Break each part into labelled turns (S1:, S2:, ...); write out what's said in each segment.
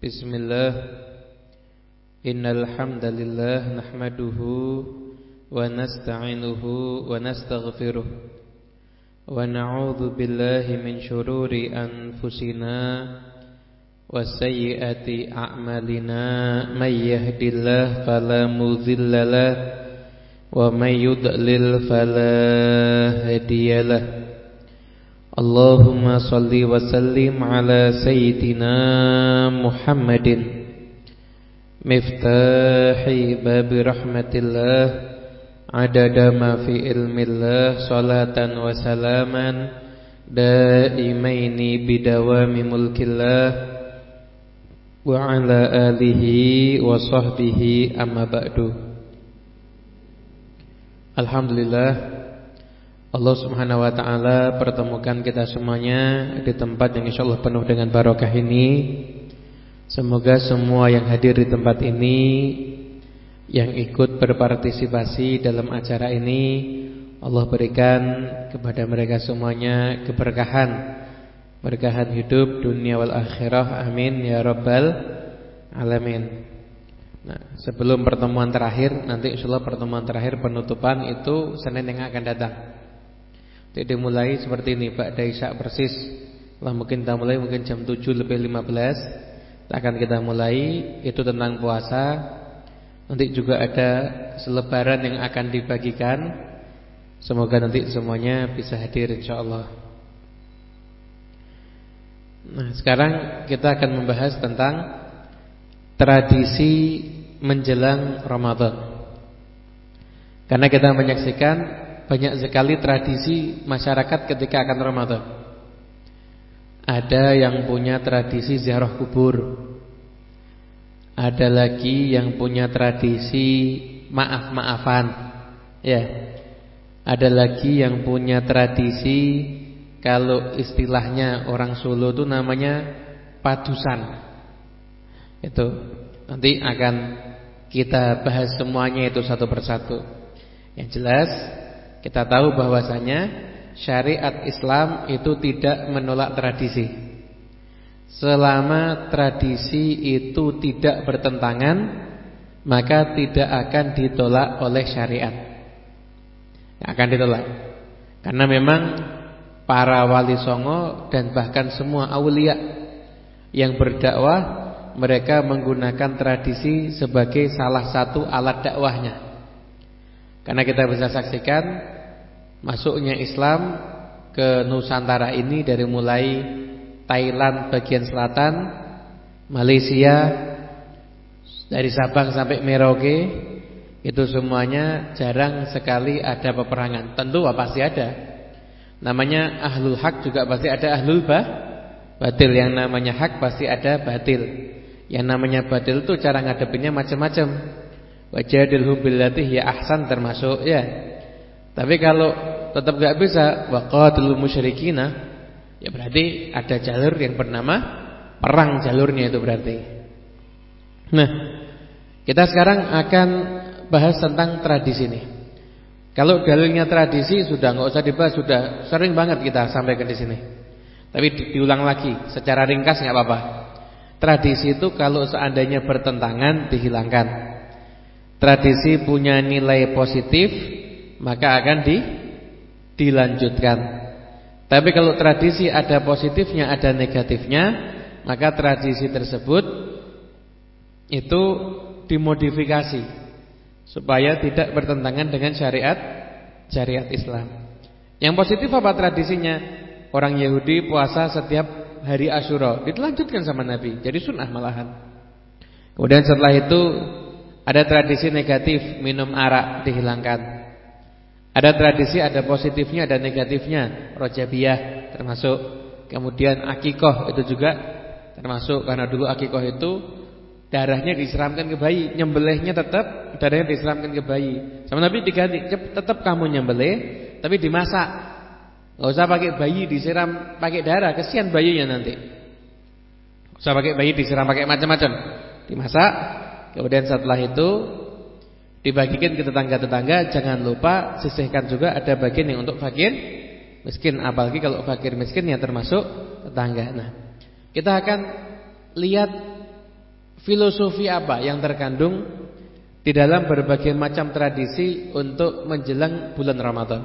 S1: Bismillah. Innal hamdalillah nahmaduhu wa nasta'inuhu wa nastaghfiruh wa na'udzu billahi min shururi anfusina wa sayyiati a'malina. May yahdihillahu fala mudilla lahu wa may yudlil fala hadiyalah. Allahumma salli wa sallim ala sayyidina Muhammadin miftahi babi rahmatillah adada ma fi ilmillah salatan wa salaman daimaini bidawami mulkillah wa ala alihi wa sahbihi amma ba'du. Alhamdulillah, Allah subhanahu wa ta'ala pertemukan kita semuanya di tempat yang insyaallah penuh dengan barokah ini. Semoga semua yang hadir di tempat ini, yang ikut berpartisipasi dalam acara ini, Allah berikan kepada mereka semuanya keberkahan, berkahan hidup dunia wal akhirah, amin ya rabbal alamin. Nah, sebelum pertemuan terakhir, nanti insyaallah pertemuan terakhir penutupan itu Senin yang akan datang. Jadi dimulai seperti ini, Ba'da Isya persis. Lah mungkin kita mulai mungkin jam 7:15. Akan kita mulai itu tentang puasa. Nanti juga ada selebaran yang akan dibagikan. Semoga nanti semuanya bisa hadir insyaallah. Nah, sekarang kita akan membahas tentang tradisi menjelang Ramadan. Karena kita menyaksikan banyak sekali tradisi masyarakat ketika akan Ramadan. Ada yang punya tradisi ziarah kubur. Ada lagi yang punya tradisi maaf-maafan. Ya. Ada lagi yang punya tradisi, kalau istilahnya orang Solo itu namanya padusan. Itu nanti akan kita bahas semuanya itu satu persatu. Yang jelas kita tahu bahwasanya syariat Islam itu tidak menolak tradisi. Selama tradisi itu tidak bertentangan, maka tidak akan ditolak oleh syariat. Akan ditolak. Karena memang para wali songo dan bahkan semua aulia yang berdakwah, mereka menggunakan tradisi sebagai salah satu alat dakwahnya. Karena kita bisa saksikan masuknya Islam ke Nusantara ini dari mulai Thailand bagian selatan, Malaysia, dari Sabang sampai Merauke, itu semuanya jarang sekali ada peperangan. Tentu pasti ada. Namanya ahlul hak juga pasti ada ahlul batil. Yang namanya hak pasti ada batil. Yang namanya batil itu cara ngadepinnya macam-macam. Wajadilhum billati hiya ahsan termasuk ya. Tapi kalau tetap gak bisa waqatilul musyrikina, ya berarti ada jalur yang bernama perang, jalurnya itu berarti. Nah, kita sekarang akan bahas tentang tradisi ini. Kalau dalilnya tradisi sudah enggak usah dibahas, sudah sering banget kita sampaikan di sini. Tapi diulang lagi secara ringkas enggak apa-apa. Tradisi itu kalau seandainya bertentangan dihilangkan. Tradisi punya nilai positif, maka akan dilanjutkan. Tapi kalau tradisi ada positifnya, ada negatifnya, maka tradisi tersebut itu dimodifikasi supaya tidak bertentangan dengan syariat Islam. Yang positif apa tradisinya? Orang Yahudi puasa setiap hari Asyura, dilanjutkan sama Nabi, jadi sunnah malahan. Kemudian setelah itu ada tradisi negatif, minum arak dihilangkan. Ada tradisi, ada positifnya, ada negatifnya. Rojabiyah termasuk. Kemudian akikoh itu juga termasuk. Karena dulu akikoh itu darahnya disiramkan ke bayi, nyembelihnya tetap darahnya disiramkan ke bayi. Sama Nabi diganti, tetap kamu nyembelih, tapi dimasak. Gak usah pakai bayi disiram pakai darah, kesian bayinya nanti. Gak usah pakai bayi disiram pakai macam-macam, dimasak. Kemudian setelah itu dibagikan ke tetangga-tetangga. Jangan lupa sisihkan juga ada bagian yang untuk fakir miskin. Apalagi kalau fakir miskin yang termasuk tetangga. Nah, kita akan lihat filosofi apa yang terkandung di dalam berbagai macam tradisi untuk menjelang bulan Ramadan?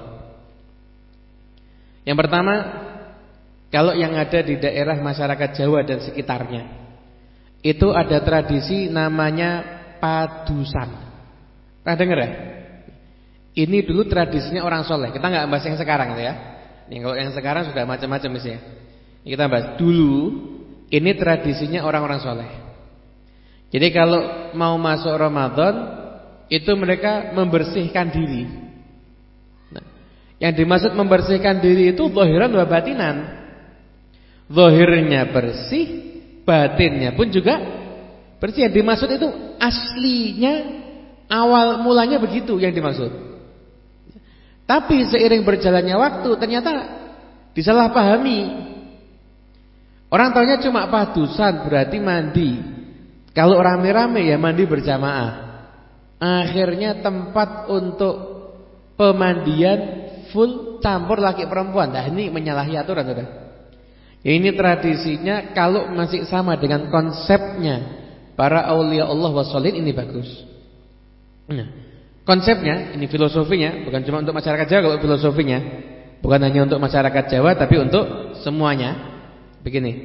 S1: Yang pertama, kalau yang ada di daerah masyarakat Jawa dan sekitarnya, itu ada tradisi namanya padusan. Pernah dengar ya? Ini dulu tradisinya orang soleh. Kita nggak bahas yang sekarang ya. Nih, kalau yang sekarang sudah macam-macam misalnya. Kita bahas dulu. Ini tradisinya orang-orang soleh. Jadi kalau mau masuk Ramadan, itu mereka membersihkan diri. Nah, yang dimaksud membersihkan diri itu zahiran wa batinan. Zahirnya bersih, batinnya pun juga bersih. Yang dimaksud itu aslinya, awal mulanya begitu yang dimaksud. Tapi seiring berjalannya waktu ternyata disalahpahami. Orang taunya cuma padusan berarti mandi. Kalau rame-rame ya mandi berjamaah. Akhirnya tempat untuk pemandian full campur laki perempuan. Nah, ini menyalahi aturan sudah. Ini tradisinya kalau masih sama dengan konsepnya para aulia Allah wasolin, ini bagus. Nah, konsepnya, ini filosofinya, bukan cuma untuk masyarakat Jawa. Kalau filosofinya bukan hanya untuk masyarakat Jawa, tapi untuk semuanya. Begini,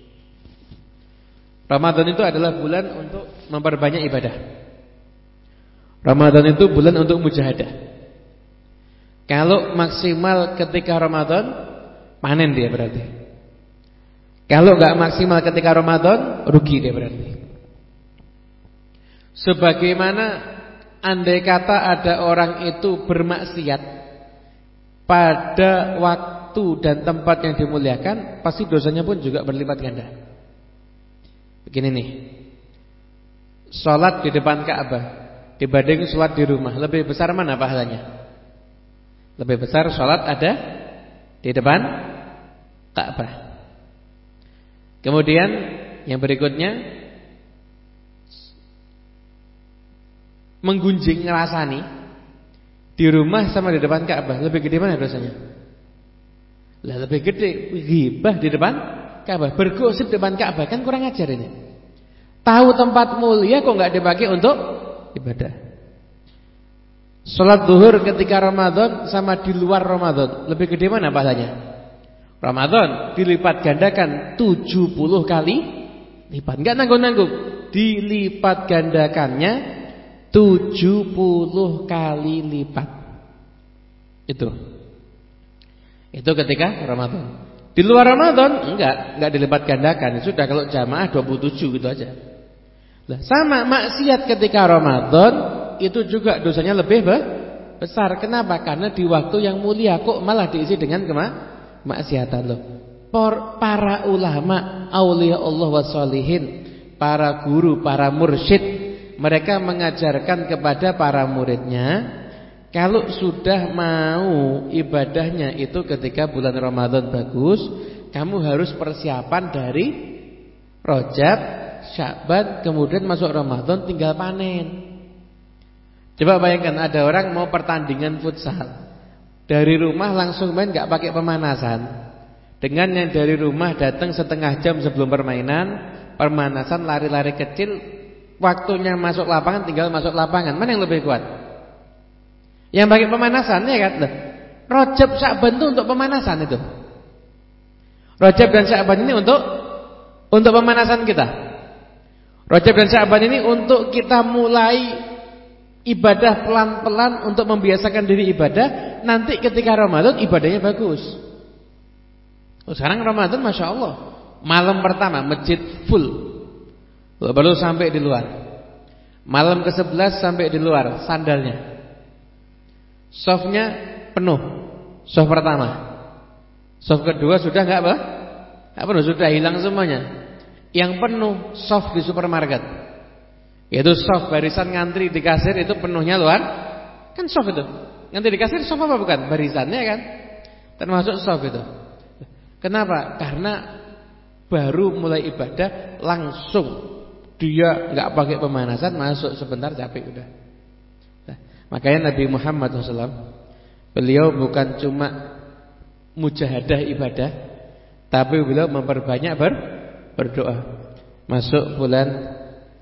S1: Ramadan itu adalah bulan untuk memperbanyak ibadah. Ramadan itu bulan untuk mujahadah. Kalau maksimal ketika Ramadan, panen dia berarti. Kalau gak maksimal ketika Ramadan, rugi dia berarti. Sebagaimana andai kata ada orang itu bermaksiat pada waktu dan tempat yang dimuliakan, pasti dosanya pun juga berlipat ganda. Begini nih, sholat di depan Ka'bah dibanding sholat di rumah, lebih besar mana pahalanya? Lebih besar sholat ada di depan Ka'bah. Kemudian yang berikutnya, menggunjing ngerasani di rumah sama di depan Ka'bah, lebih gede mana dosanya? Lah lebih gede ghibah di depan Ka'bah, bergosip di depan Ka'bah, kan kurang ajar ini. Tahu tempat mulia kok enggak dipakai untuk ibadah. Salat zuhur ketika Ramadan sama di luar Ramadan, lebih gede mana pahalanya? Ramadan dilipat gandakan 70 kali lipat, enggak nanggung-nanggung. Dilipat gandakannya 70 kali lipat. Itu ketika Ramadan. Di luar Ramadan enggak dilipat gandakan. Sudah kalau jamaah 27 gitu aja. Lah sama maksiat ketika Ramadan itu juga dosanya lebih besar. Kenapa? Karena di waktu yang mulia kok malah diisi dengan kemaksiatan loh. Para ulama, aulia Allah wassolihin, para guru, para mursyid, mereka mengajarkan kepada para muridnya, kalau sudah mau ibadahnya itu ketika bulan Ramadan bagus, kamu harus persiapan dari Rajab, Sya'ban, kemudian masuk Ramadan tinggal panen. Coba bayangkan ada orang mau pertandingan futsal, dari rumah langsung main gak pakai pemanasan, dengan yang dari rumah datang setengah jam sebelum pemanasan lari-lari kecil, waktunya masuk lapangan tinggal masuk lapangan. Mana yang lebih kuat? Yang pakai pemanasan ya kan? Rajab Sya'ban itu untuk pemanasan itu. Rajab dan Sya'ban ini untuk pemanasan kita. Rajab dan Sya'ban ini untuk kita mulai ibadah pelan-pelan, untuk membiasakan diri ibadah. Nanti ketika Ramadan ibadahnya bagus. Sekarang Ramadan Masya Allah, malam pertama masjid full, baru sampai di luar. Malam ke-11 sampai di luar sandalnya. Softnya penuh. Soft pertama. Soft kedua sudah enggak penuh, sudah hilang semuanya. Yang penuh soft di supermarket, yaitu soft barisan ngantri di kasir, itu penuhnya luar. Kan soft itu. Ngantri di kasir soft apa bukan? Barisannya kan termasuk soft itu. Kenapa? Karena baru mulai ibadah langsung dia enggak pakai pemanasan, masuk sebentar capek udah. Makanya Nabi Muhammad SAW, beliau bukan cuma mujahadah ibadah, tapi beliau memperbanyak berdoa. Masuk bulan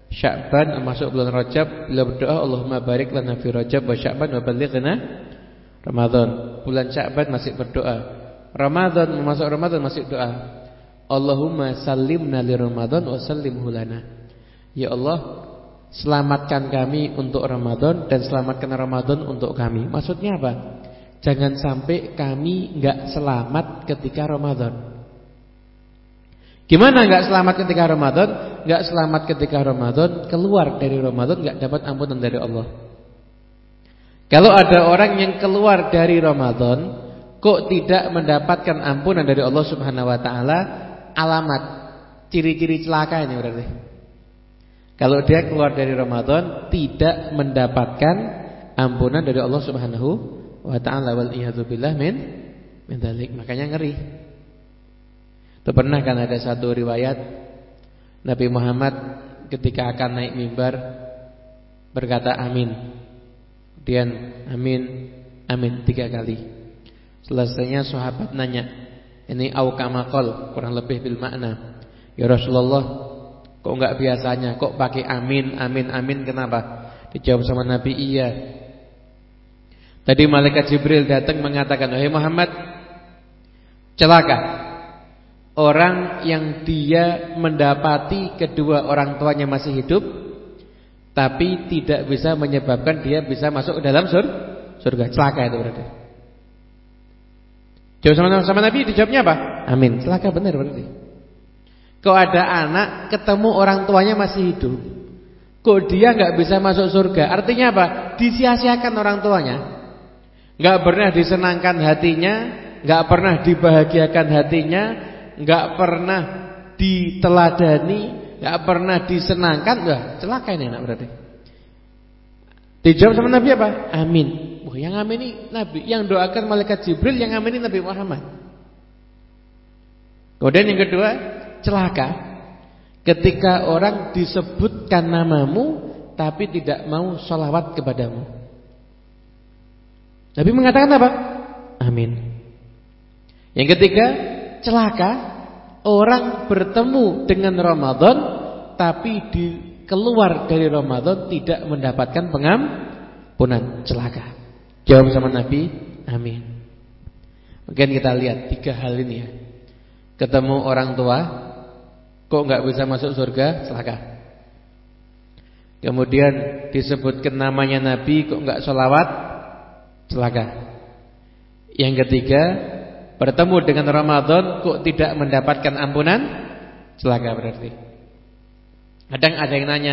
S1: Sya'ban masuk bulan Rajab, beliau berdoa Allahumma barik lana fi Rajab wa Sya'ban wa ballighna Ramadan. Bulan Sya'ban masih berdoa. Ramadan masuk Ramadan masih doa. Allahumma sallimna li Ramadan wa sallimhu lana. Ya Allah, selamatkan kami untuk Ramadan dan selamatkan Ramadan untuk kami. Maksudnya apa? Jangan sampai kami enggak selamat ketika Ramadan. Gimana enggak selamat ketika Ramadan? Enggak selamat ketika Ramadan, keluar dari Ramadan enggak dapat ampunan dari Allah. Kalau ada orang yang keluar dari Ramadan kok tidak mendapatkan ampunan dari Allah Subhanahu wa taala, alamat ciri-ciri celaka ini berarti. Kalau dia keluar dari Ramadan tidak mendapatkan ampunan dari Allah Subhanahu wa taala, wal iyadzubillah min dzalik. Makanya ngeri. Itu pernah kan ada satu riwayat Nabi Muhammad ketika akan naik mimbar berkata amin. Kemudian amin, amin 3 kali. Selesainya sahabat nanya, ini au kama qol, kurang lebih bil makna. Ya Rasulullah, kok enggak biasanya, kok pakai amin, amin, amin, kenapa? Dijawab sama Nabi, iya. Tadi malaikat Jibril datang mengatakan, wahai Muhammad, celaka orang yang dia mendapati kedua orang tuanya masih hidup, tapi tidak bisa menyebabkan dia bisa masuk ke dalam surga. Celaka itu berarti. Jawab sama Nabi, dijawabnya apa? Amin. Celaka benar berarti. Kok ada anak ketemu orang tuanya masih hidup, kok dia nggak bisa masuk surga? Artinya apa? Disia-siakan orang tuanya, nggak pernah disenangkan hatinya, nggak pernah dibahagiakan hatinya, nggak pernah diteladani, nggak pernah disenangkan. Wah, celaka ini anak berarti. Dijawab sama Nabi apa? Amin. Wah, yang amin ini Nabi, yang doakan malaikat Jibril, yang amin ini Nabi Muhammad. Kemudian yang kedua, celaka ketika orang disebutkan namamu tapi tidak mau sholawat kepadamu. Nabi mengatakan apa? Amin. Yang ketiga, celaka orang bertemu dengan Ramadan tapi keluar dari Ramadan tidak mendapatkan pengampunan. Celaka. Jawab sama Nabi, amin. Mungkin kita lihat 3 hal ini ya. Ketemu orang tua kok enggak bisa masuk surga, celaka. Kemudian disebutkan namanya Nabi kok enggak sholawat, celaka. Yang ketiga, bertemu dengan Ramadan kok tidak mendapatkan ampunan, celaka berarti. Kadang ada yang nanya,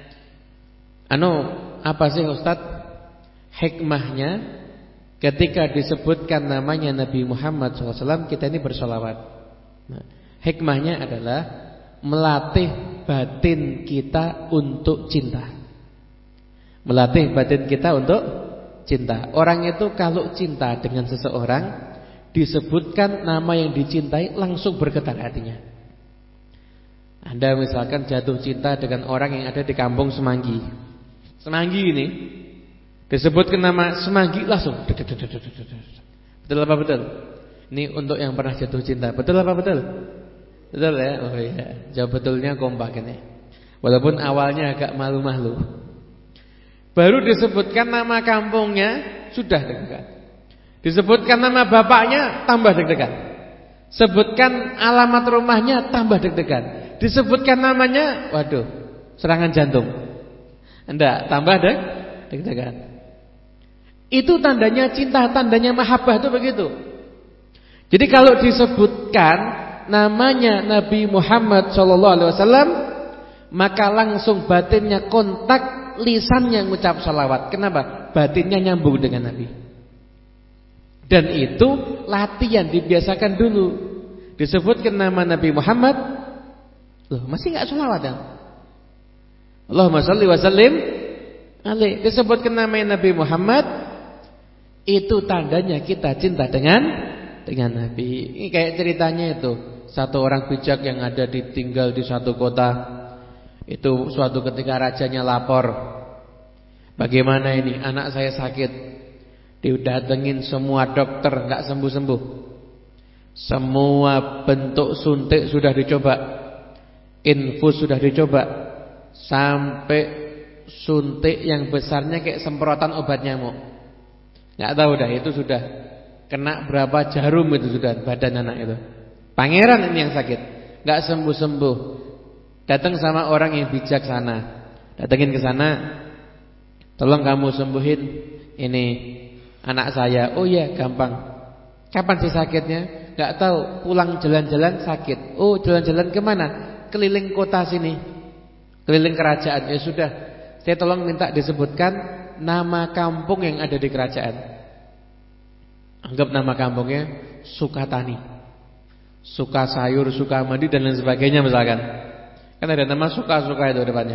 S1: apa sih Ustaz hikmahnya ketika disebutkan namanya Nabi Muhammad SAW kita ini bersolawat? Nah, hikmahnya adalah melatih batin kita untuk cinta. Melatih batin kita untuk cinta. Orang itu kalau cinta dengan seseorang, disebutkan nama yang dicintai langsung bergetar hatinya. Anda misalkan jatuh cinta dengan orang yang ada di kampung Semanggi. Semanggi ini disebutkan nama Semanggi langsung. Betul apa betul? Ini untuk yang pernah jatuh cinta. Betul apa betul? Betul ya? Oh iya. Jawab betulnya kompak ini. Walaupun awalnya agak malu-malu. Baru disebutkan nama kampungnya sudah deg-degan. Disebutkan nama bapaknya tambah deg-degan. Sebutkan alamat rumahnya tambah deg-degan. Disebutkan namanya, waduh, serangan jantung. Enggak, tambah deg-degan. Itu tandanya cinta, tandanya mahabbah itu begitu. Jadi kalau disebutkan namanya Nabi Muhammad SAW, maka langsung batinnya kontak, lisannya ngucap salawat. Kenapa? Batinnya nyambung dengan Nabi. Dan itu latihan, dibiasakan dulu. Disebutkan nama Nabi Muhammad, loh masih gak sholawat ya? Allahumma sholli wa sallim alaihi. Disebutkan nama Nabi Muhammad, itu tandanya kita cinta dengan Nabi. Ini kayak ceritanya itu, satu orang bijak yang ada tinggal di suatu kota. Itu suatu ketika rajanya lapor, bagaimana ini anak saya sakit. Didatengin semua dokter, enggak sembuh-sembuh. Semua bentuk suntik sudah dicoba, infus sudah dicoba, sampai suntik yang besarnya kayak semprotan obat nyamuk. Enggak tahu dah itu sudah kena berapa jarum itu sudah badan anak itu. Pangeran ini yang sakit, enggak sembuh-sembuh. Datang sama orang yang bijaksana. Datengin ke sana. Tolong kamu sembuhin ini anak saya. Oh iya, gampang. Kapan sih sakitnya? Enggak tahu, pulang jalan-jalan sakit. Oh, jalan-jalan kemana? Keliling kota sini, keliling kerajaan. Ya sudah, saya tolong minta disebutkan nama kampung yang ada di kerajaan. Anggap nama kampungnya Sukatani, suka sayur, suka mandi dan lain sebagainya misalkan. Kan ada nama suka-suka itu depannya.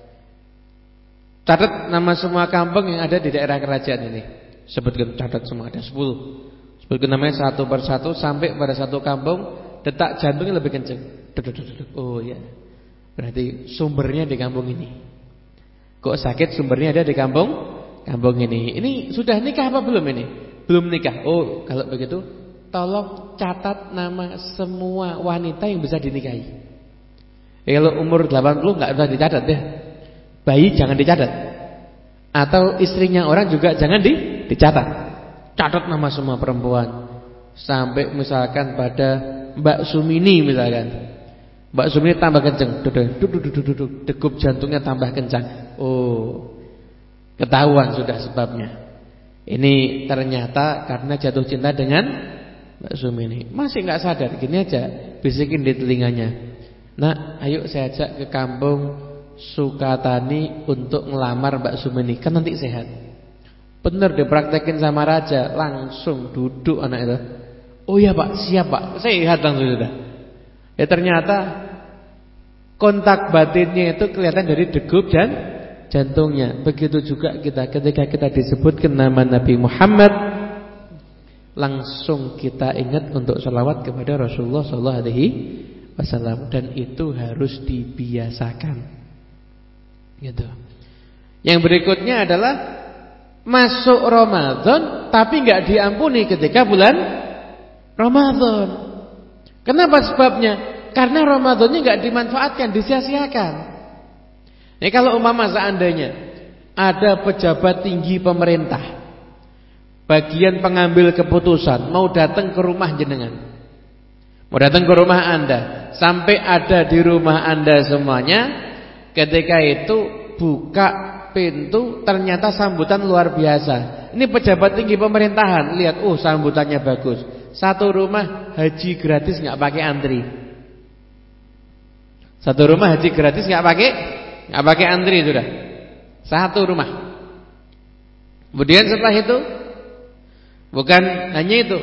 S1: Catat nama semua kampung yang ada di daerah kerajaan ini. Sebutkan, catat semua, ada 10. Sebutkan namanya satu persatu sampai pada satu kampung detak jantungnya lebih kencang. Oh ya, berarti sumbernya di kampung ini. Kok sakit sumbernya ada di kampung ini. Ini sudah nikah apa belum ini? Belum nikah. Oh, kalau begitu tolong catat nama semua wanita yang bisa dinikahi. Kalau umur 80 enggak usah dicatat ya. Bayi jangan dicatat. Atau istrinya orang juga jangan dicatat. Catat nama semua perempuan. Sampai misalkan pada Mbak Sumini misalkan. Mbak Sumini tambah kenceng. Degup jantungnya tambah kencang. Oh, ketahuan sudah sebabnya. Ini ternyata karena jatuh cinta dengan Mbak Sumini. Masih enggak sadar, gini aja bisikin di telinganya. Nah, ayo saya ajak ke kampung Sukatani untuk ngelamar Mbak Sumini. Kan nanti sehat. Bener dipraktekin sama raja. Langsung duduk anak itu. Oh iya Pak, siap Pak. Sehat langsung sudah. Ya ternyata kontak batinnya itu kelihatan dari degup dan jantungnya. Begitu juga kita, ketika kita disebutkan nama Nabi Muhammad, langsung kita ingat untuk sholawat kepada Rasulullah SAW. Dan itu harus dibiasakan. Gitu. Yang berikutnya adalah masuk Ramadan tapi enggak diampuni ketika bulan Ramadan. Kenapa sebabnya? Karena Ramadannya enggak dimanfaatkan, disia-siakan. Ini kalau umpama seandainya ada pejabat tinggi pemerintah, bagian pengambil keputusan mau datang ke rumah jenengan, mau datang ke rumah Anda, sampai ada di rumah Anda semuanya, ketika itu buka pintu ternyata sambutan luar biasa. Ini pejabat tinggi pemerintahan, lihat, oh sambutannya bagus. Satu rumah haji gratis nggak pakai antri. Satu rumah haji gratis nggak pakai antri sudah. Satu rumah. Kemudian setelah itu bukan hanya itu,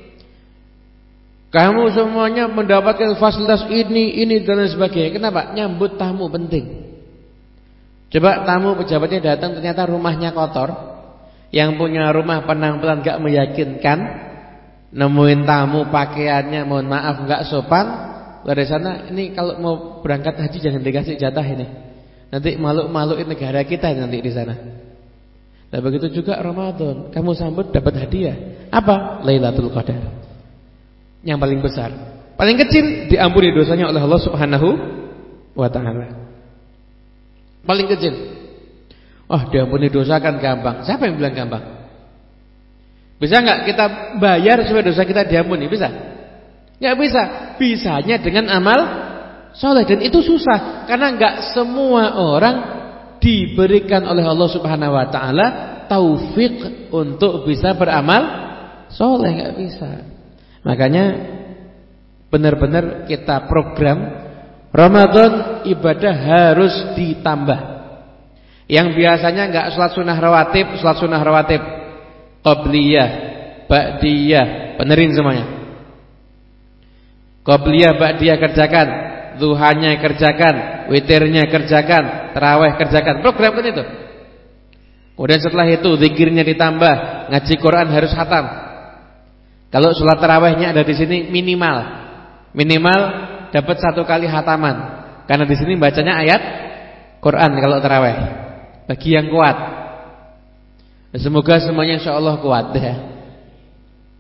S1: kamu semuanya mendapatkan fasilitas ini dan lain sebagainya. Kenapa? Nyambut tamu penting. Coba tamu pejabatnya datang ternyata rumahnya kotor. Yang punya rumah penampilan gak meyakinkan, nemuin tamu pakaiannya mohon maaf gak sopan. Dari sana, ini kalau mau berangkat haji jangan dikasih jatah ini. Nanti malu-maluin negara kita nanti di sana. Dan begitu juga Ramadan, kamu sambut dapat hadiah. Apa? Lailatul Qadar. Yang paling besar, paling kecil diampuni dosanya oleh Allah Subhanahu wa taala. Paling kecil. Oh, diampuni dosa kan gampang. Siapa yang bilang gampang? Bisa enggak kita bayar supaya dosa kita diampuni? Bisa? Enggak bisa. Bisanya dengan amal soleh, dan itu susah karena enggak semua orang diberikan oleh Allah Subhanahu wa taala taufik untuk bisa beramal soleh, enggak bisa. Makanya benar-benar kita program Ramadan ibadah harus ditambah. Yang biasanya enggak salat sunnah rawatib, qabliyah, ba'diyah, benerin semuanya. Qabliyah, ba'diyah kerjakan, duhanya kerjakan, witirnya kerjakan, tarawih kerjakan. Programkan itu. Kemudian setelah itu zikirnya ditambah, ngaji Quran harus khatam. Kalau sholat tarawihnya ada di sini minimal dapat 1 kali khataman. Karena di sini bacanya ayat Quran kalau tarawih. Bagi yang kuat. Semoga semuanya insyaallah kuat ya.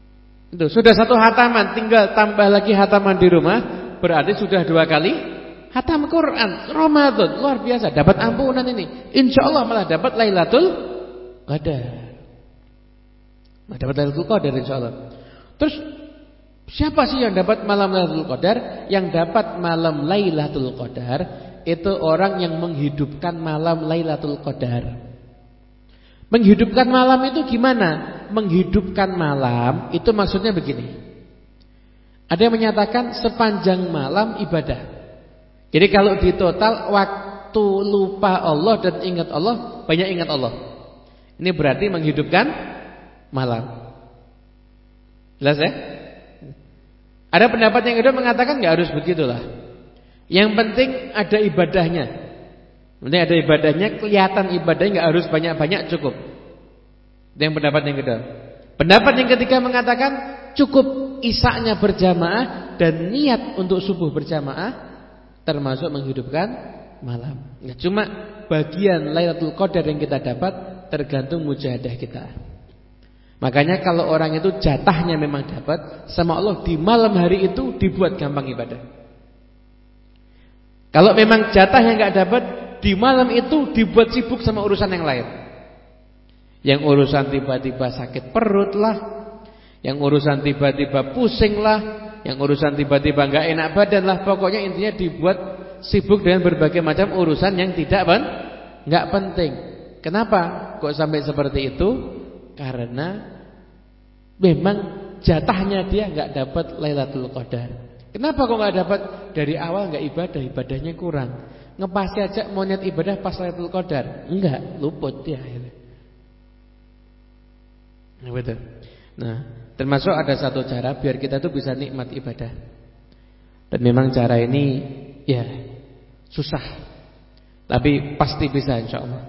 S1: Itu sudah 1 khataman, tinggal tambah lagi khataman di rumah, berarti sudah 2 kali hatam Quran, Ramadan, luar biasa, dapat ampunan ini. Insyaallah malah dapat Lailatul Qadar. Dapat Lailatul Qadar insyaallah. Terus siapa sih yang dapat malam Lailatul Qadar? Yang dapat malam Lailatul Qadar itu orang yang menghidupkan malam Lailatul Qadar. Menghidupkan malam itu gimana? Menghidupkan malam itu maksudnya begini. Ada yang menyatakan sepanjang malam ibadah. Jadi kalau di total waktu lupa Allah dan ingat Allah, banyak ingat Allah. Ini berarti menghidupkan malam. Jelas ya? Ada pendapat yang kedua mengatakan enggak harus begitulah. Yang penting ada ibadahnya. Penting ada ibadahnya, kelihatan ibadahnya, enggak harus banyak-banyak, cukup. Itu yang pendapat yang kedua. Pendapat yang ketiga mengatakan cukup isaknya berjamaah dan niat untuk subuh berjamaah termasuk menghidupkan malam. Nah, cuma bagian Lailatul Qadar yang kita dapat tergantung mujahadah kita. Makanya kalau orang itu jatahnya memang dapat sama Allah di malam hari itu dibuat gampang ibadah. Kalau memang jatahnya enggak dapat di malam itu dibuat sibuk sama urusan yang lain. Yang urusan tiba-tiba sakit perut lah, yang urusan tiba-tiba pusing lah, yang urusan tiba-tiba enggak enak badan lah. Pokoknya intinya dibuat sibuk dengan berbagai macam urusan yang enggak penting. Kenapa kok sampai seperti itu? Karena memang jatahnya dia enggak dapat Lailatul Qadar. Kenapa kok enggak dapat? Dari awal enggak ibadah, ibadahnya kurang. Ngepasti aja mau niat ibadah pas Lailatul Qadar. Enggak, luput dia. Nah, betul. Nah, termasuk ada satu cara biar kita tuh bisa nikmat ibadah. Dan memang cara ini ya susah, tapi pasti bisa insyaallah.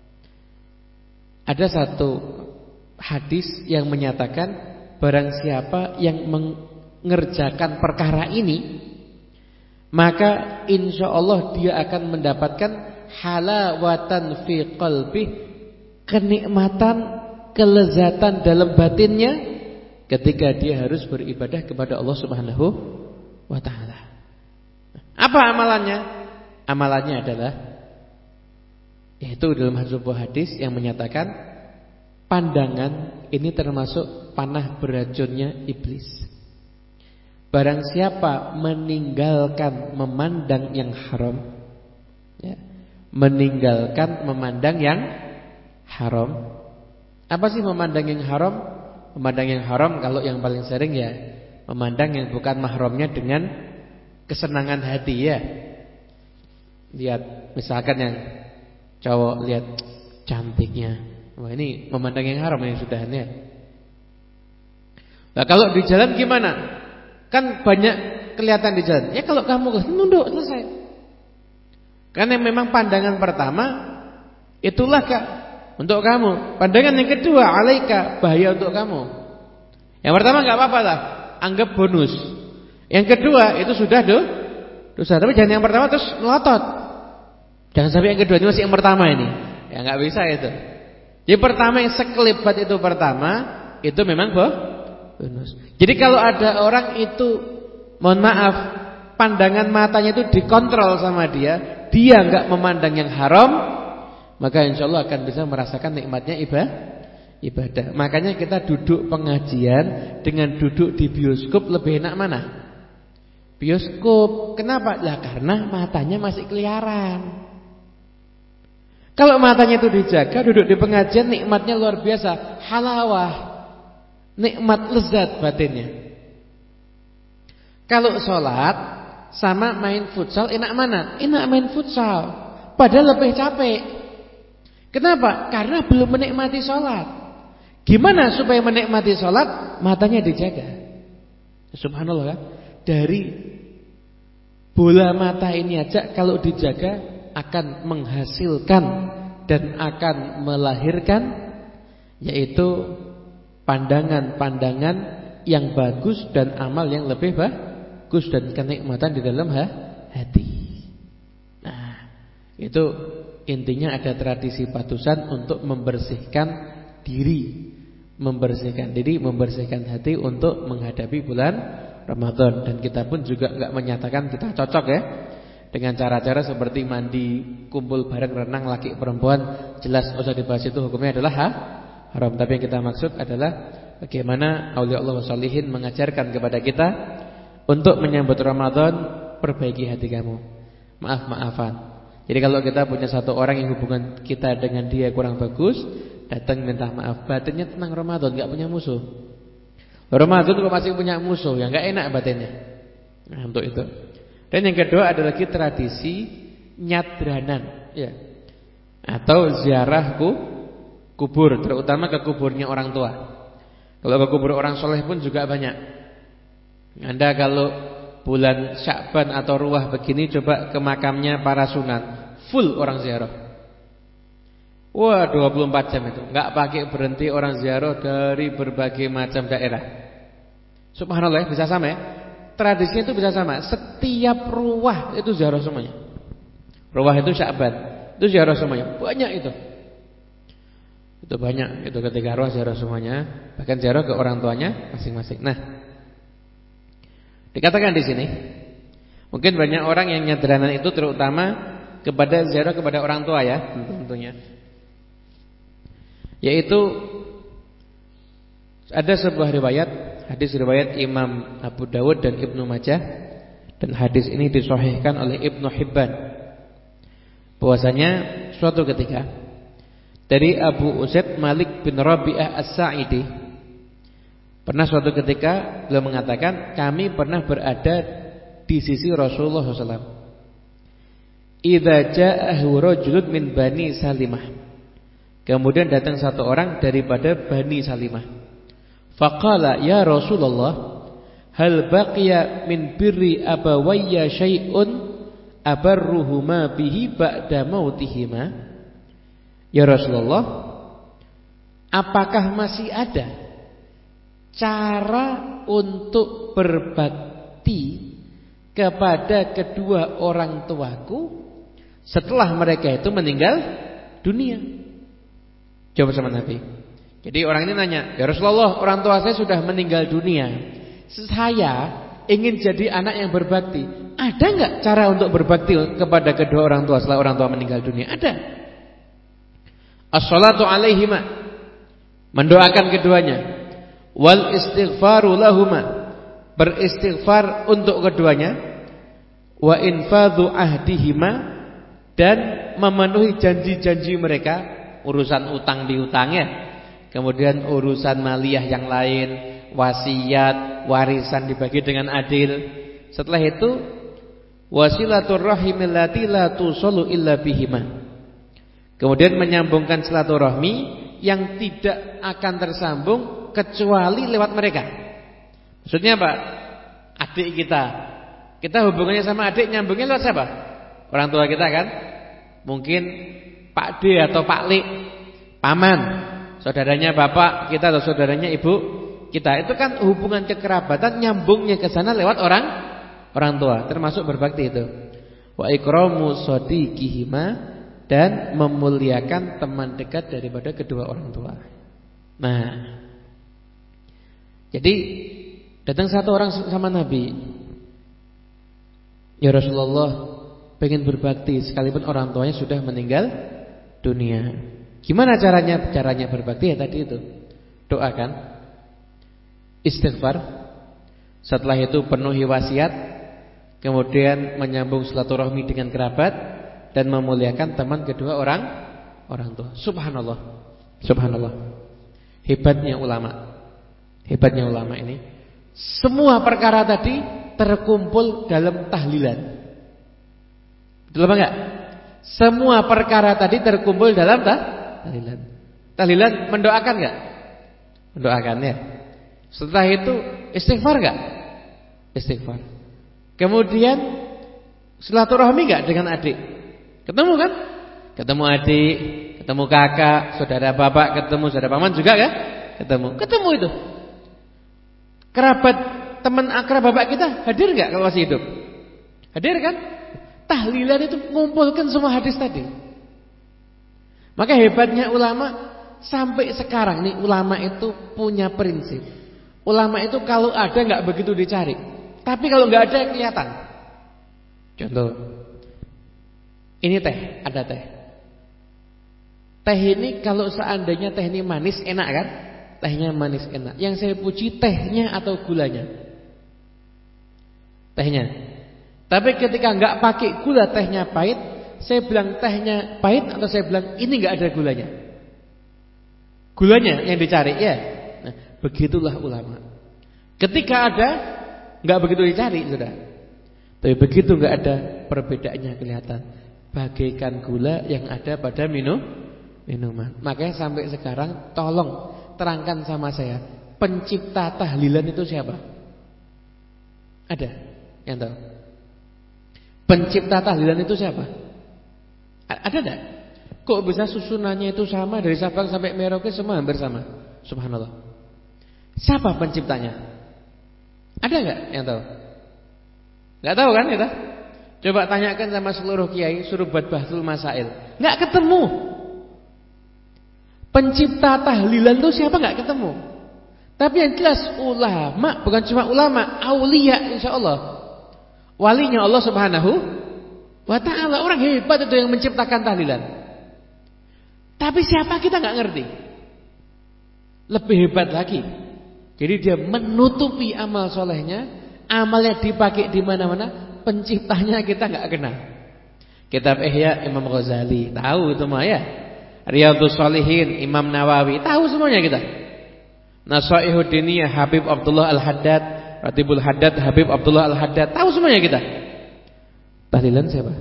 S1: Ada satu hadis yang menyatakan barang siapa yang mengerjakan perkara ini, maka insyaallah dia akan mendapatkan halawatan fi qalbi, kenikmatan, kelezatan dalam batinnya ketika dia harus beribadah kepada Allah Subhanahu wa taala. Apa amalannya? Amalannya adalah yaitu dalam sebuah hadis yang menyatakan pandangan ini termasuk panah beracunnya iblis. Barang siapa meninggalkan memandang yang haram, ya, meninggalkan memandang yang haram. Apa sih memandang yang haram? Memandang yang haram kalau yang paling sering ya memandang yang bukan mahramnya dengan kesenangan hati ya. Lihat misalkan yang cowok lihat cantiknya, wah ini memandang yang haram ini sudahannya. Nah kalau di jalan gimana? Kan banyak kelihatan di jalan. Ya kalau kamu nunduk selesai. Karena memang pandangan pertama itulah Kak untuk kamu. Pandangan yang kedua alaika, bahaya untuk kamu. Yang pertama enggak apa-apa lah, anggap bonus. Yang kedua itu sudah dosa. Tapi jangan yang pertama terus melotot. Jangan sampai yang kedua ini masih yang pertama ini. Ya enggak bisa itu. Yang pertama yang sekelibat itu pertama, itu memang bonus. Jadi kalau ada orang itu mohon maaf, pandangan matanya itu dikontrol sama dia enggak memandang yang haram, maka insyaallah akan bisa merasakan nikmatnya ibadah. Makanya kita duduk pengajian dengan duduk di bioskop lebih enak mana? Bioskop. Kenapa? Lah karena matanya masih keliaran. Kalau matanya itu dijaga, duduk di pengajian nikmatnya luar biasa, halawah, nikmat lezat batinnya. Kalau sholat sama main futsal enak mana? Enak main futsal, padahal lebih capek. Kenapa? Karena belum menikmati sholat. Gimana supaya menikmati sholat? Matanya dijaga. Subhanallah kan? Dari bola mata ini aja kalau dijaga akan menghasilkan dan akan melahirkan yaitu pandangan-pandangan yang bagus dan amal yang lebih bagus dan kenikmatan di dalam hati. Nah, itu intinya ada tradisi Patusan untuk membersihkan diri, membersihkan hati untuk menghadapi bulan Ramadan. Dan kita pun juga enggak menyatakan kita cocok ya. Dengan cara-cara seperti mandi, kumpul bareng, renang, laki perempuan, jelas usah dibahas, itu hukumnya adalah haram. Tapi yang kita maksud adalah bagaimana aulia Allah sholihin mengajarkan kepada kita untuk menyambut Ramadan, perbaiki hati kamu, maaf-maafan. Jadi kalau kita punya satu orang yang hubungan kita dengan dia kurang bagus, datang minta maaf, batinnya tenang. Ramadan gak punya musuh. Ramadan kok masih punya musuh, ya gak enak batinnya. Nah, untuk itu. Dan yang kedua ada lagi tradisi nyadranan, ya, atau ziarah kubur, terutama ke kuburnya orang tua. Kalau ke kubur orang soleh pun juga banyak. Anda kalau bulan Sya'ban atau Ruwah begini, coba ke makamnya para sunan, full orang ziarah. Wah, 24 jam itu, nggak pakai berhenti orang ziarah dari berbagai macam daerah. Subhanallah, bisa sama ya? Tradisinya itu bisa sama. Setiap Ruwah itu ziarah semuanya. Ruwah itu Sya'ban, itu ziarah semuanya. Banyak itu. Itu banyak. Itu ketika Ruwah ziarah semuanya, bahkan ziarah ke orang tuanya masing-masing. Nah, dikatakan di sini, mungkin banyak orang yang nyadranan itu terutama kepada ziarah kepada orang tua ya, tentunya. Yaitu ada sebuah riwayat, hadis riwayat Imam Abu Dawud dan Ibnu Majah, dan hadis ini disahihkan oleh Ibnu Hibban, bahwasanya suatu ketika dari Abu Usaid Malik bin Rabi'ah As-Sa'idi, pernah suatu ketika beliau mengatakan, kami pernah berada di sisi Rasulullah SAW. Idza ja'ahu rajulun min Bani Salimah, kemudian datang satu orang daripada Bani Salimah. Faqala ya Rasulullah, hal baqiya min birri abawayya syai'un abarruhuma bihi ba'da mautihima? Ya Rasulullah, apakah masih ada cara untuk berbakti kepada kedua orang tuaku setelah mereka itu meninggal dunia? Jawab sama Nabi. Jadi orang ini nanya, ya Rasulullah, orang tua saya sudah meninggal dunia, saya ingin jadi anak yang berbakti. Ada enggak cara untuk berbakti kepada kedua orang tua setelah orang tua meninggal dunia? Ada. As-salatu alaihima, mendoakan keduanya. Wal istighfaru lahuma, beristighfar untuk keduanya. Wa infadhu ahdihima, dan memenuhi janji-janji mereka, urusan utang piutang ya. Kemudian urusan maliyah yang lain, wasiat, warisan dibagi dengan adil. Setelah itu wasilatur rahimil lati la tusallu illa bihima. Kemudian menyambungkan silaturahmi yang tidak akan tersambung kecuali lewat mereka. Maksudnya apa? Adik kita hubungannya sama adik nyambungnya lewat siapa? Orang tua kita kan? Mungkin Pak D atau Pak Lik, paman, saudaranya bapak kita atau saudaranya ibu kita. Itu kan hubungan kekerabatan, nyambungnya ke sana lewat orang tua, termasuk berbakti itu. Wa ikramu shadiqihima, dan memuliakan teman dekat daripada kedua orang tua. Nah, jadi datang satu orang sama Nabi, ya Rasulullah, pengen berbakti sekalipun orang tuanya sudah meninggal dunia. Gimana caranya? Caranya berbakti ya tadi itu, doakan, istighfar, setelah itu penuhi wasiat, kemudian menyambung silaturahmi dengan kerabat, dan memuliakan teman kedua orang tua. Subhanallah, subhanallah. Hebatnya ulama ini. Semua perkara tadi terkumpul dalam tahlilan. Betul apa enggak? Semua perkara tadi terkumpul dalam tahlilan. Tahlilan mendoakan enggak? Mendoakan ya. Setelah itu istighfar enggak? Istighfar. Kemudian silaturahmi enggak dengan adik? Ketemu kan? Ketemu adik, ketemu kakak, saudara bapak, ketemu saudara paman juga kan? Ketemu itu. Kerabat, teman akrab bapak kita hadir enggak kalau masih hidup? Hadir kan? Tahlilan itu mengumpulkan semua hadis tadi. Maka hebatnya ulama sampai sekarang nih, ulama itu punya prinsip. Ulama itu kalau ada enggak begitu dicari, tapi kalau enggak ada kelihatan. Contoh, Ini teh, ada teh. Teh ini kalau seandainya teh ini manis enak kan? Tehnya manis enak. Yang saya puji tehnya atau gulanya? Tehnya. Tapi ketika enggak pakai gula tehnya pahit, saya bilang tehnya pahit atau saya bilang ini enggak ada gulanya? Gulanya yang dicari ya. Nah, begitulah ulama. Ketika ada enggak begitu dicari sudah. Tapi begitu enggak ada perbedaannya kelihatan. Bagaikan gula yang ada pada minuman. Makanya sampai sekarang tolong terangkan sama saya, pencipta tahlilan itu siapa? Ada yang tahu? Pencipta tahlilan itu siapa? Ada enggak? Kok bisa susunannya itu sama dari Sabang sampai Merauke semua hampir sama? Subhanallah. Siapa penciptanya? Ada enggak yang tahu? Enggak tahu kan kita? Coba tanyakan sama seluruh kiai, suruh buat bahsul masail. Enggak ketemu. Pencipta tahlilan itu siapa enggak ketemu. Tapi yang jelas ulama, bukan cuma ulama, aulia insyaallah. Walinya Allah Subhanahu wa taala, orang hebat itu yang menciptakan tahlilan. Tapi siapa kita enggak ngerti. Lebih hebat lagi. Jadi dia menutupi amal solehnya, amalnya dipakai di mana-mana. Penciptanya kita enggak kenal. Kitab Ihya Imam Ghazali, tahu itu mah ya. Riyadhus Shalihin Imam Nawawi, tahu semuanya kita. Nasaihud Diniyah Habib Abdullah Al-Haddad, Ratibul Haddad Habib Abdullah Al-Haddad, tahu semuanya kita. Tahlilan siapa?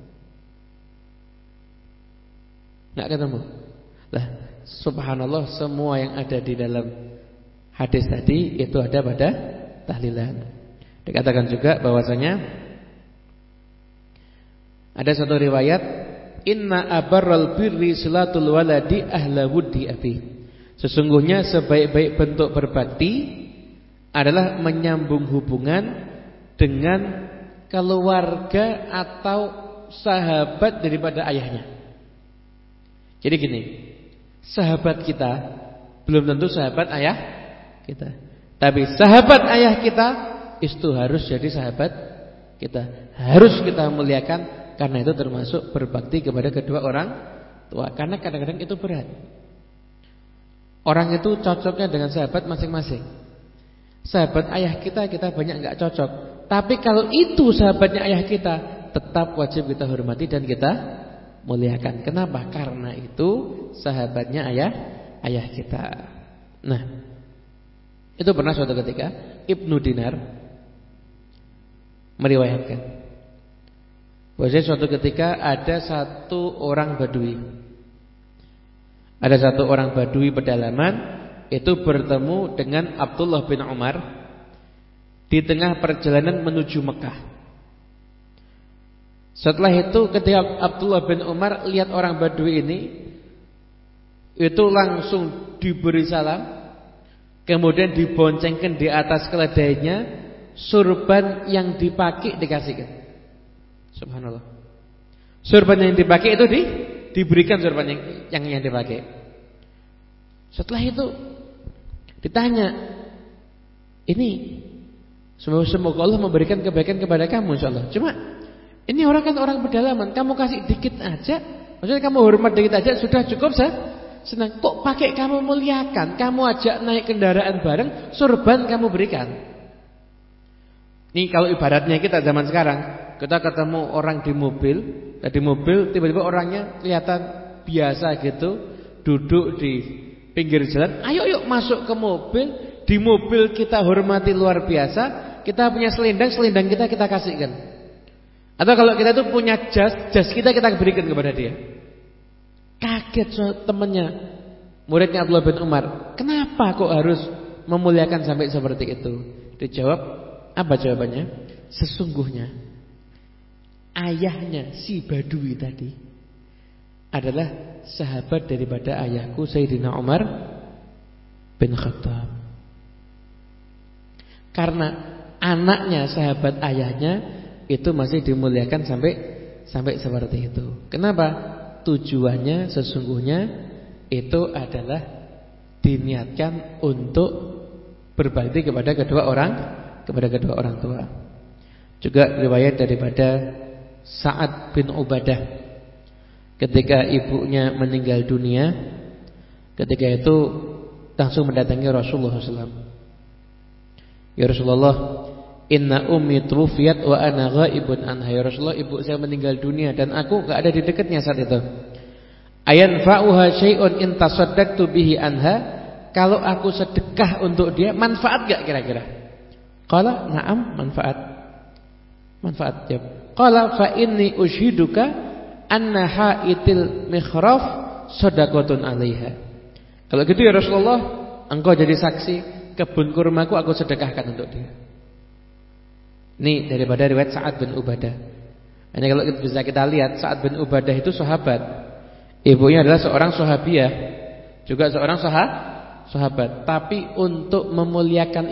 S1: Enggak ketemu. Lah, subhanallah, semua yang ada di dalam hadis tadi itu ada pada tahlilan. Dikatakan juga bahwasanya ada satu riwayat, inna abarral birri silatul waladi ahla wuddi abi. Sesungguhnya sebaik-baik bentuk berbakti adalah menyambung hubungan dengan keluarga atau sahabat daripada ayahnya. Jadi gini, sahabat kita belum tentu sahabat ayah kita. Tapi sahabat ayah kita itu harus jadi sahabat kita. Harus kita muliakan. Karena itu termasuk berbakti kepada kedua orang tua. Karena kadang-kadang itu berat. Orang itu cocoknya dengan sahabat masing-masing. Sahabat ayah kita banyak enggak cocok. Tapi kalau itu sahabatnya ayah kita, tetap wajib kita hormati dan kita muliakan. Kenapa? Karena itu sahabatnya ayah kita. Nah, itu pernah suatu ketika Ibnu Dinar meriwayatkan bahwasanya suatu ketika ada satu orang Badui. Ada satu orang Badui pedalaman itu bertemu dengan Abdullah bin Umar di tengah perjalanan menuju Mekah. Setelah itu ketika Abdullah bin Umar lihat orang Badui ini, itu langsung diberi salam, kemudian diboncengkan di atas keledainya, surban yang dipakai dikasihkan. Subhanallah. Surban yang dipakai itu diberikan surban yang dipakai. Setelah itu ditanya, ini semoga Allah memberikan kebaikan kepada kamu insyaallah. Cuma ini orang kan orang pedalaman, kamu kasih dikit aja, maksudnya kamu hormat dikit aja sudah cukup senang. Kok pakai kamu muliakan, kamu ajak naik kendaraan bareng, surban kamu berikan. Ini kalau ibaratnya kita zaman sekarang, kita ketemu orang di mobil, tiba-tiba orangnya kelihatan biasa gitu, duduk di pinggir jalan. Ayo yuk masuk ke mobil, di mobil kita hormati luar biasa, kita punya selendang kita kasihkan. Atau kalau kita tuh punya jas kita berikan kepada dia. Kaget temannya, muridnya Abdullah bin Umar, kenapa kok harus memuliakan sampai seperti itu? Dijawab, apa jawabannya? Sesungguhnya ayahnya si Badui tadi adalah sahabat daripada ayahku Sayyidina Umar bin Khattab. Karena anaknya sahabat ayahnya itu masih dimuliakan sampai seperti itu. Kenapa? Tujuannya sesungguhnya itu adalah diniatkan untuk berbakti kepada kedua orang tua. Juga riwayat daripada Sa'ad bin Ubadah ketika ibunya meninggal dunia, ketika itu langsung mendatangi Rasulullah SAW. Ya Rasulullah, inna ummi tuwfiyat wa ana ghaibun anha. Ya Rasulullah, ibu saya meninggal dunia dan aku enggak ada di dekatnya saat itu. Ayanfa'uha syai'un in tasaddaqtu bihi anha? Kalau aku sedekah untuk dia, manfaat enggak kira-kira? Qala na'am, manfaat. Manfaat, jawab. Qala fa inni ushiduka anna ha'itil mikhraf shadaqatun 'alaiha. Kalau gitu ya Rasulullah, engkau jadi saksi, kebun kurmaku aku sedekahkan untuk dia. Ini daripada riwayat Sa'ad bin Ubadah. Ini kalau bisa kita lihat, Sa'ad bin Ubadah itu sahabat. Ibunya adalah seorang sahabiah, juga seorang sahabat. Tapi untuk memuliakan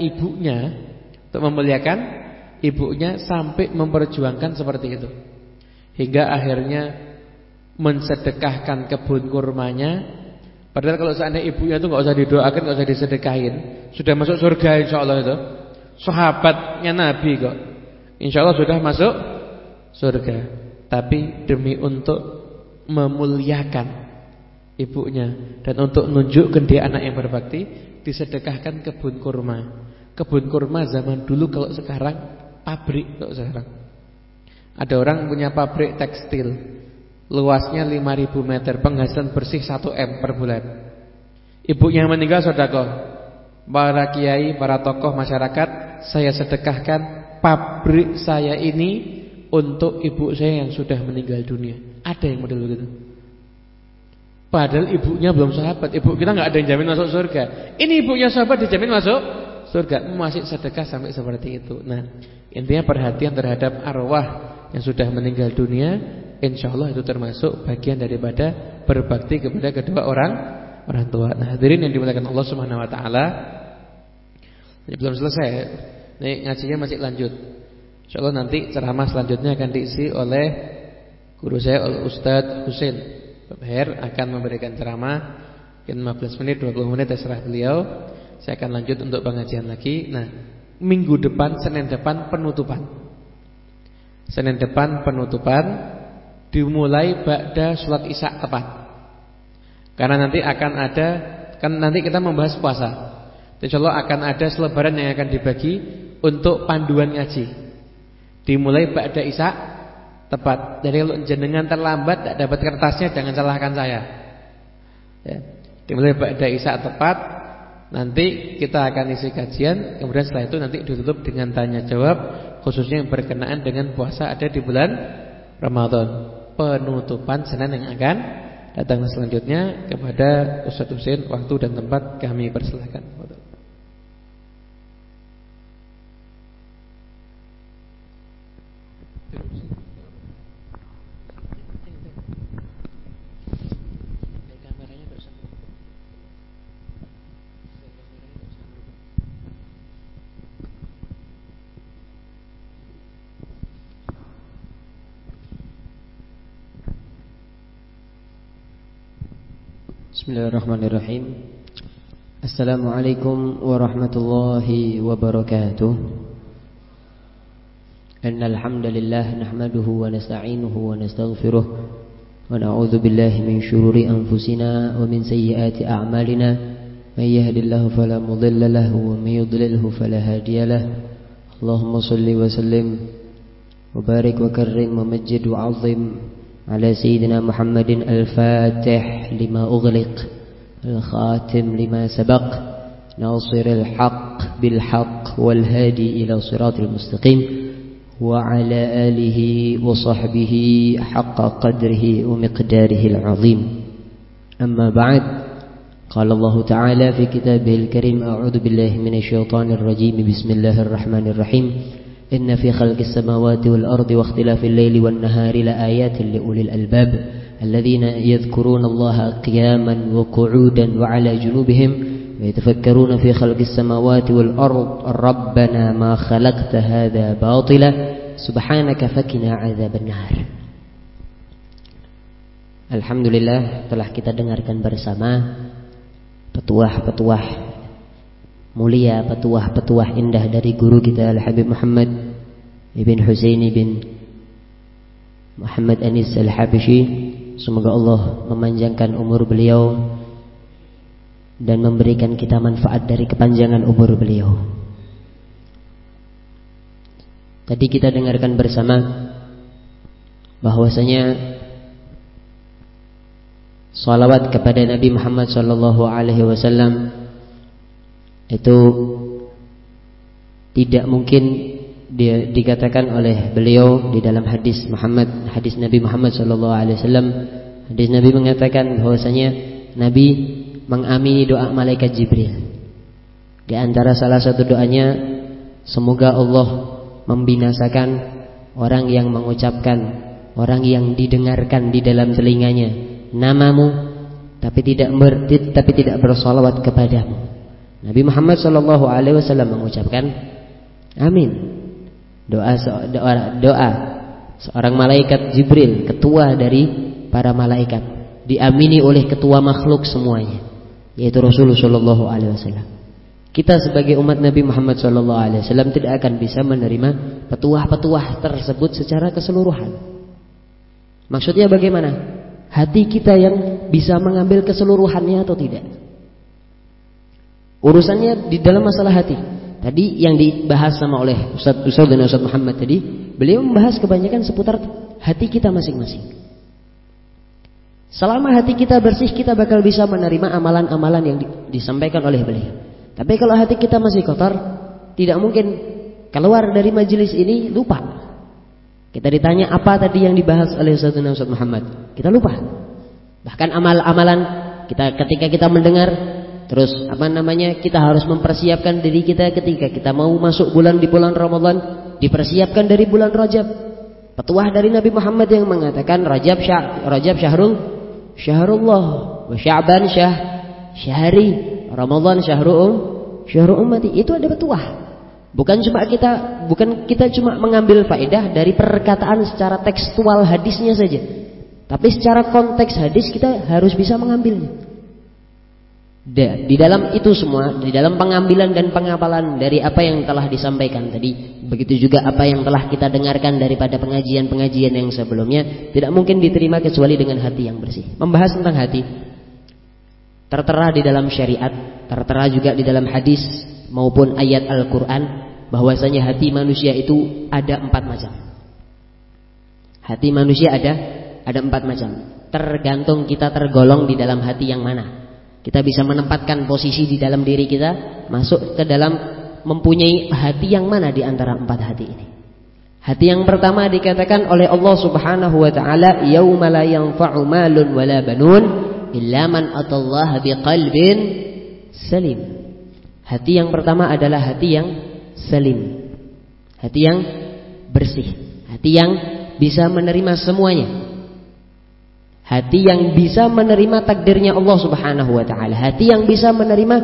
S1: ibunya sampai memperjuangkan seperti itu. Hingga akhirnya mensedekahkan kebun kurmanya. Padahal kalau seandainya ibunya itu enggak usah didoakan, enggak usah disedekahin, sudah masuk surga insyaallah itu. Sahabatnya Nabi kok. Insyaallah sudah masuk surga. Tapi demi untuk memuliakan ibunya dan untuk menunjukkan dia anak yang berbakti, disedekahkan kebun kurma. Kebun kurma zaman dulu, kalau sekarang pabrik. Kalau sekarang ada orang punya pabrik tekstil, luasnya 5.000 meter, penghasilan bersih 1 M per bulan. Ibunya yang meninggal sedekah. Para kiai, para tokoh masyarakat, saya sedekahkan pabrik saya ini untuk ibu saya yang sudah meninggal dunia. Ada yang model begitu. Padahal ibunya belum sahabat. Ibu kita enggak ada yang jamin masuk surga. Ini ibunya sahabat dijamin masuk surga, masih sedekah sampai seperti itu. Nah, intinya perhatian terhadap arwah yang sudah meninggal dunia, insyaallah itu termasuk bagian daripada berbakti kepada kedua orang tua. Nah, hadirin yang dimuliakan Allah Subhanahu wa taala, ini belum selesai. Ini ngajinya masih lanjut. Insyaallah nanti ceramah selanjutnya akan diisi oleh guru saya Ustadz Husain Babher, akan memberikan ceramah mungkin 15 menit, 20 menit terserah beliau. Saya akan lanjut untuk pengajian lagi. Nah, minggu depan, Senin depan penutupan. Senin depan penutupan dimulai ba'da sholat isya tepat. Karena nanti akan ada, kan nanti kita membahas puasa. Insyaallah akan ada selebaran yang akan dibagi untuk panduan ngaji. Dimulai ba'da isya tepat. Jadi kalau jenengan terlambat tidak dapat kertasnya, jangan salahkan saya. Ya. Dimulai ba'da isya tepat. Nanti kita akan isi kajian, kemudian setelah itu nanti ditutup dengan tanya jawab, khususnya yang berkenaan dengan puasa ada di bulan Ramadan. Penutupan Senin yang akan datang selanjutnya. Kepada Ustadz Husain, waktu dan tempat kami persilakan.
S2: Bismillahirrahmanirrahim. Assalamualaikum warahmatullahi wabarakatuh. Innal hamdalillah nahmaduhu wa nasta'inuhu wa nastaghfiruh wa na'udzu billahi min shururi anfusina wa min sayyiati a'malina. May yahdihillahu fala mudilla lahu wa may yudlilhu fala hadiya lahu. Allahumma shalli wa sallim wa barik wa karrim wa majjid wa 'azzim على سيدنا محمد الفاتح لما أغلق الخاتم لما سبق ناصر الحق بالحق والهادي إلى صراط المستقيم وعلى آله وصحبه حق قدره ومقداره العظيم. أما بعد، قال الله تعالى في كتابه الكريم: أعوذ بالله من الشيطان الرجيم، بسم الله الرحمن الرحيم. إن في خلق السماوات والأرض واختلاف الليل والنهار لآيات لأولي الألباب الذين يذكرون الله قياما وقعودا وعلى جنوبهم ويتفكرون في خلق السماوات والأرض ربنا ما خلقت هذا باطلا سبحانك فقنا عذاب النار. Alhamdulillah, telah kita dengarkan bersama petuah-petuah mulia, petuah-petuah indah dari guru kita Al-Habib Muhammad Ibn Husain bin Muhammad Anis Al-Habashi semoga Allah memanjangkan umur beliau dan memberikan kita manfaat dari kepanjangan umur beliau. Tadi kita dengarkan bersama bahwasanya salawat kepada Nabi Muhammad SAW itu tidak mungkin dikatakan oleh beliau di dalam hadis Nabi Muhammad SAW. Hadis Nabi mengatakan bahwasanya Nabi mengamini doa malaikat Jibril. Di antara salah satu doanya, semoga Allah membinasakan orang yang mengucapkan, orang yang didengarkan di dalam telinganya namamu tapi tidak bersalawat kepadamu. Nabi Muhammad SAW mengucapkan amin. Doa seorang malaikat Jibril, ketua dari para malaikat, diamini oleh ketua makhluk semuanya, yaitu Rasulullah SAW. Kita sebagai umat Nabi Muhammad SAW tidak akan bisa menerima petuah-petuah tersebut secara keseluruhan. Maksudnya bagaimana? Hati kita yang bisa mengambil keseluruhannya atau tidak? Urusannya di dalam masalah hati. Tadi yang dibahas sama oleh Ustaz dan Ustaz Muhammad tadi, beliau membahas kebanyakan seputar hati kita masing-masing. Selama hati kita bersih, kita bakal bisa menerima amalan-amalan yang disampaikan oleh beliau. Tapi kalau hati kita masih kotor, tidak mungkin keluar dari majelis ini lupa. Kita ditanya apa tadi yang dibahas oleh Ustaz dan Ustaz Muhammad, kita lupa. Bahkan amal-amalan kita ketika kita mendengar, terus kita harus mempersiapkan diri kita ketika kita mau masuk di bulan Ramadan, dipersiapkan dari bulan Rajab. Petuah dari Nabi Muhammad yang mengatakan Rajab syahrullah, wa Sya'ban syahri, Ramadan syahru ummati. Itu ada petuah. Bukan kita cuma mengambil faedah dari perkataan secara tekstual hadisnya saja, tapi secara konteks hadis kita harus bisa mengambilnya. Di dalam itu semua, di dalam pengambilan dan pengapalan dari apa yang telah disampaikan tadi, begitu juga apa yang telah kita dengarkan daripada pengajian-pengajian yang sebelumnya, tidak mungkin diterima kecuali dengan hati yang bersih. Membahas tentang hati tertera di dalam syariat, tertera juga di dalam hadis maupun ayat Al-Quran, bahwasanya hati manusia itu ada 4 macam. Hati manusia ada 4 macam. Tergantung kita tergolong di dalam hati yang mana. Kita bisa menempatkan posisi di dalam diri kita, masuk ke dalam mempunyai hati yang mana di antara 4 hati ini. Hati yang pertama dikatakan oleh Allah Subhanahu wa taala, yauma la yanfa'u malun wala banun illa man atallaha biqalbin salim. Hati yang pertama adalah hati yang salim, hati yang bersih, hati yang bisa menerima semuanya, hati yang bisa menerima takdirnya Allah Subhanahu wa taala, hati yang bisa menerima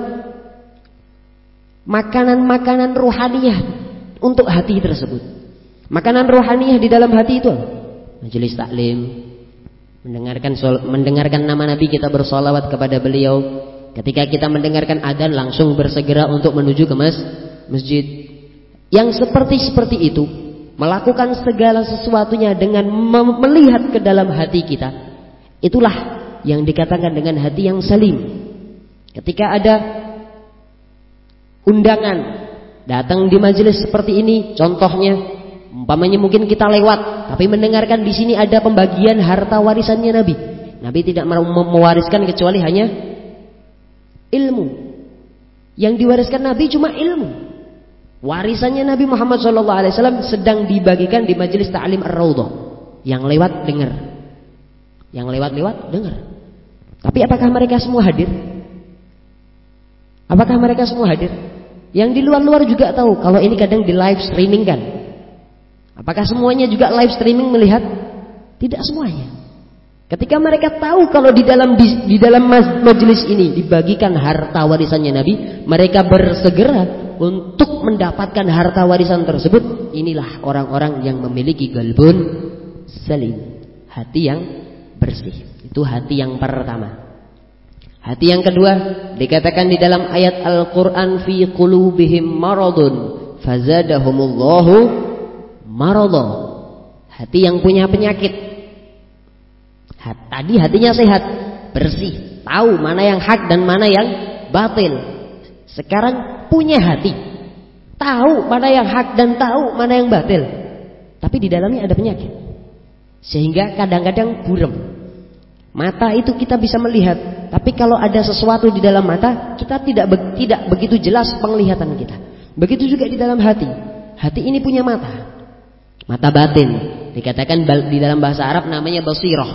S2: makanan-makanan rohaniyah untuk hati tersebut. Makanan rohaniyah di dalam hati itu majelis taklim, mendengarkan nama Nabi, kita bersolawat kepada beliau. Ketika kita mendengarkan adzan langsung bersegera untuk menuju ke masjid. Yang seperti itu, melakukan segala sesuatunya dengan melihat ke dalam hati kita, itulah yang dikatakan dengan hati yang salim. Ketika ada undangan datang di majelis seperti ini, contohnya umpamanya mungkin kita lewat tapi mendengarkan di sini ada pembagian harta warisannya Nabi. Nabi tidak mewariskan kecuali hanya ilmu. Yang diwariskan Nabi cuma ilmu. Warisannya Nabi Muhammad SAW sedang dibagikan di majelis ta'lim ar-raudhah. Yang lewat dengar, yang lewat dengar. Tapi apakah mereka semua hadir? Apakah mereka semua hadir? Yang di luar-luar juga tahu kalau ini kadang di live streaming kan. Apakah semuanya juga live streaming melihat? Tidak semuanya. Ketika mereka tahu kalau di dalam majelis ini dibagikan harta warisannya Nabi, mereka bersegera untuk mendapatkan harta warisan tersebut. Inilah orang-orang yang memiliki qalbun salim, hati yang bersih. Itu hati yang pertama. Hati yang kedua dikatakan di dalam ayat Al-Quran, fi qulubihim maradun fazadahumullahu maradha. Hati yang punya penyakit. Tadi hatinya sehat, bersih, tahu mana yang hak dan mana yang batil. Sekarang punya hati, tahu mana yang hak dan tahu mana yang batil, tapi di dalamnya ada penyakit, sehingga kadang-kadang buram. Mata itu kita bisa melihat, tapi kalau ada sesuatu di dalam mata, kita tidak begitu jelas penglihatan kita. Begitu juga di dalam hati. Hati ini punya mata, mata batin. Dikatakan di dalam bahasa Arab namanya basirah.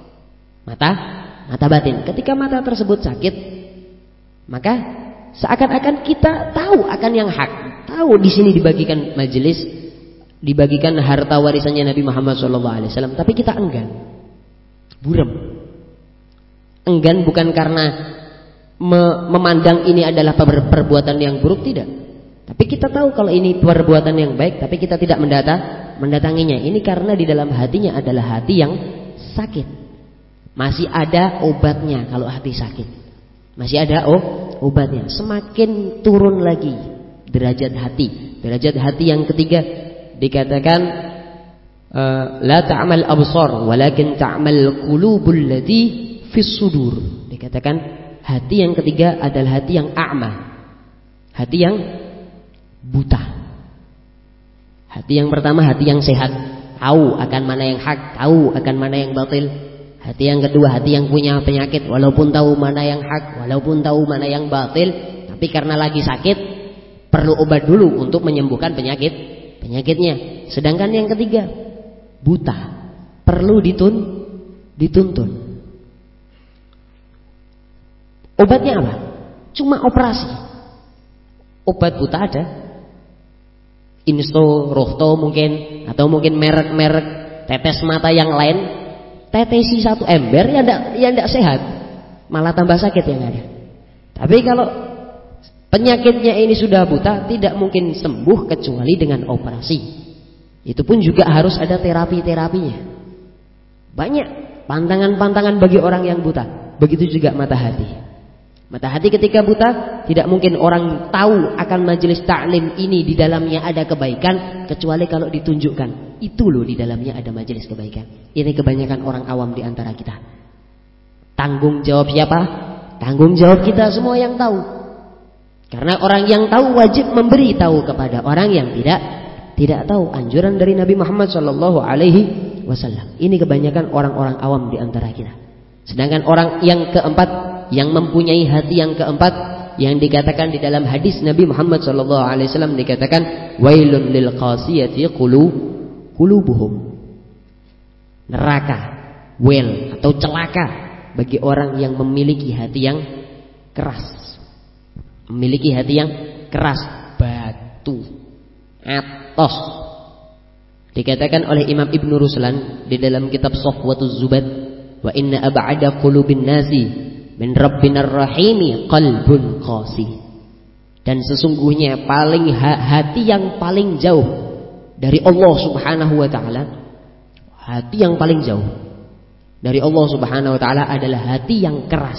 S2: Mata batin. Ketika mata tersebut sakit, maka seakan-akan kita tahu akan yang hak, tahu di sini dibagikan majelis, dibagikan harta warisannya Nabi Muhammad SAW, tapi kita enggan, buram. Enggan bukan karena memandang ini adalah perbuatan yang buruk, tidak. Tapi kita tahu kalau ini perbuatan yang baik, tapi kita tidak mendatanginya. Ini karena di dalam hatinya adalah hati yang sakit. Masih ada obatnya kalau hati sakit. Masih ada obatnya. Semakin turun lagi derajat hati. Derajat hati yang ketiga dikatakan la ta'mal absar walakin ta'mal qulubul lati fis sudur. Dikatakan hati yang ketiga adalah hati yang a'ma, hati yang buta. Hati yang pertama hati yang sehat, tahu akan mana yang hak, tahu akan mana yang batil. Hati yang kedua hati yang punya penyakit, walaupun tahu mana yang hak, walaupun tahu mana yang batil, tapi karena lagi sakit perlu obat dulu untuk menyembuhkan penyakitnya. Sedangkan yang ketiga buta, perlu dituntun. Obatnya apa? Cuma operasi. Obat buta ada, Insto, Rohto mungkin, atau mungkin merek-merek tetes mata yang lain. Tetesi 1 ember ya enggak sehat, malah tambah sakit yang ada. Tapi kalau penyakitnya ini sudah buta, tidak mungkin sembuh kecuali dengan operasi. Itu pun juga harus ada terapinya. Banyak pantangan-pantangan bagi orang yang buta. Begitu juga mata hati. Mata hati ketika buta, tidak mungkin orang tahu akan majelis ta'lim ini di dalamnya ada kebaikan, kecuali kalau ditunjukkan. Itu loh di dalamnya ada majelis kebaikan. Ini kebanyakan orang awam di antara kita. Tanggung jawab siapa? Tanggung jawab kita semua yang tahu. Karena orang yang tahu wajib memberi tahu kepada orang yang tidak tahu. Anjuran dari Nabi Muhammad SAW. Ini kebanyakan orang-orang awam di antara kita. Sedangkan orang yang keempat, yang mempunyai hati yang keempat, yang dikatakan di dalam hadis Nabi Muhammad SAW, dikatakan wailun lil qasiyati qulubuhum. Neraka, wel atau celaka bagi orang yang memiliki hati yang keras. Memiliki hati yang keras, batu, atos. Dikatakan oleh Imam Ibn Ruslan di dalam kitab Safwatuz Zubad, wa inna ab'ada qulubin nasi min rabbinar rahimi qalbun qasi. Dan sesungguhnya hati yang paling jauh dari Allah Subhanahu wa taala, hati yang paling jauh dari Allah Subhanahu wa taala adalah hati yang keras.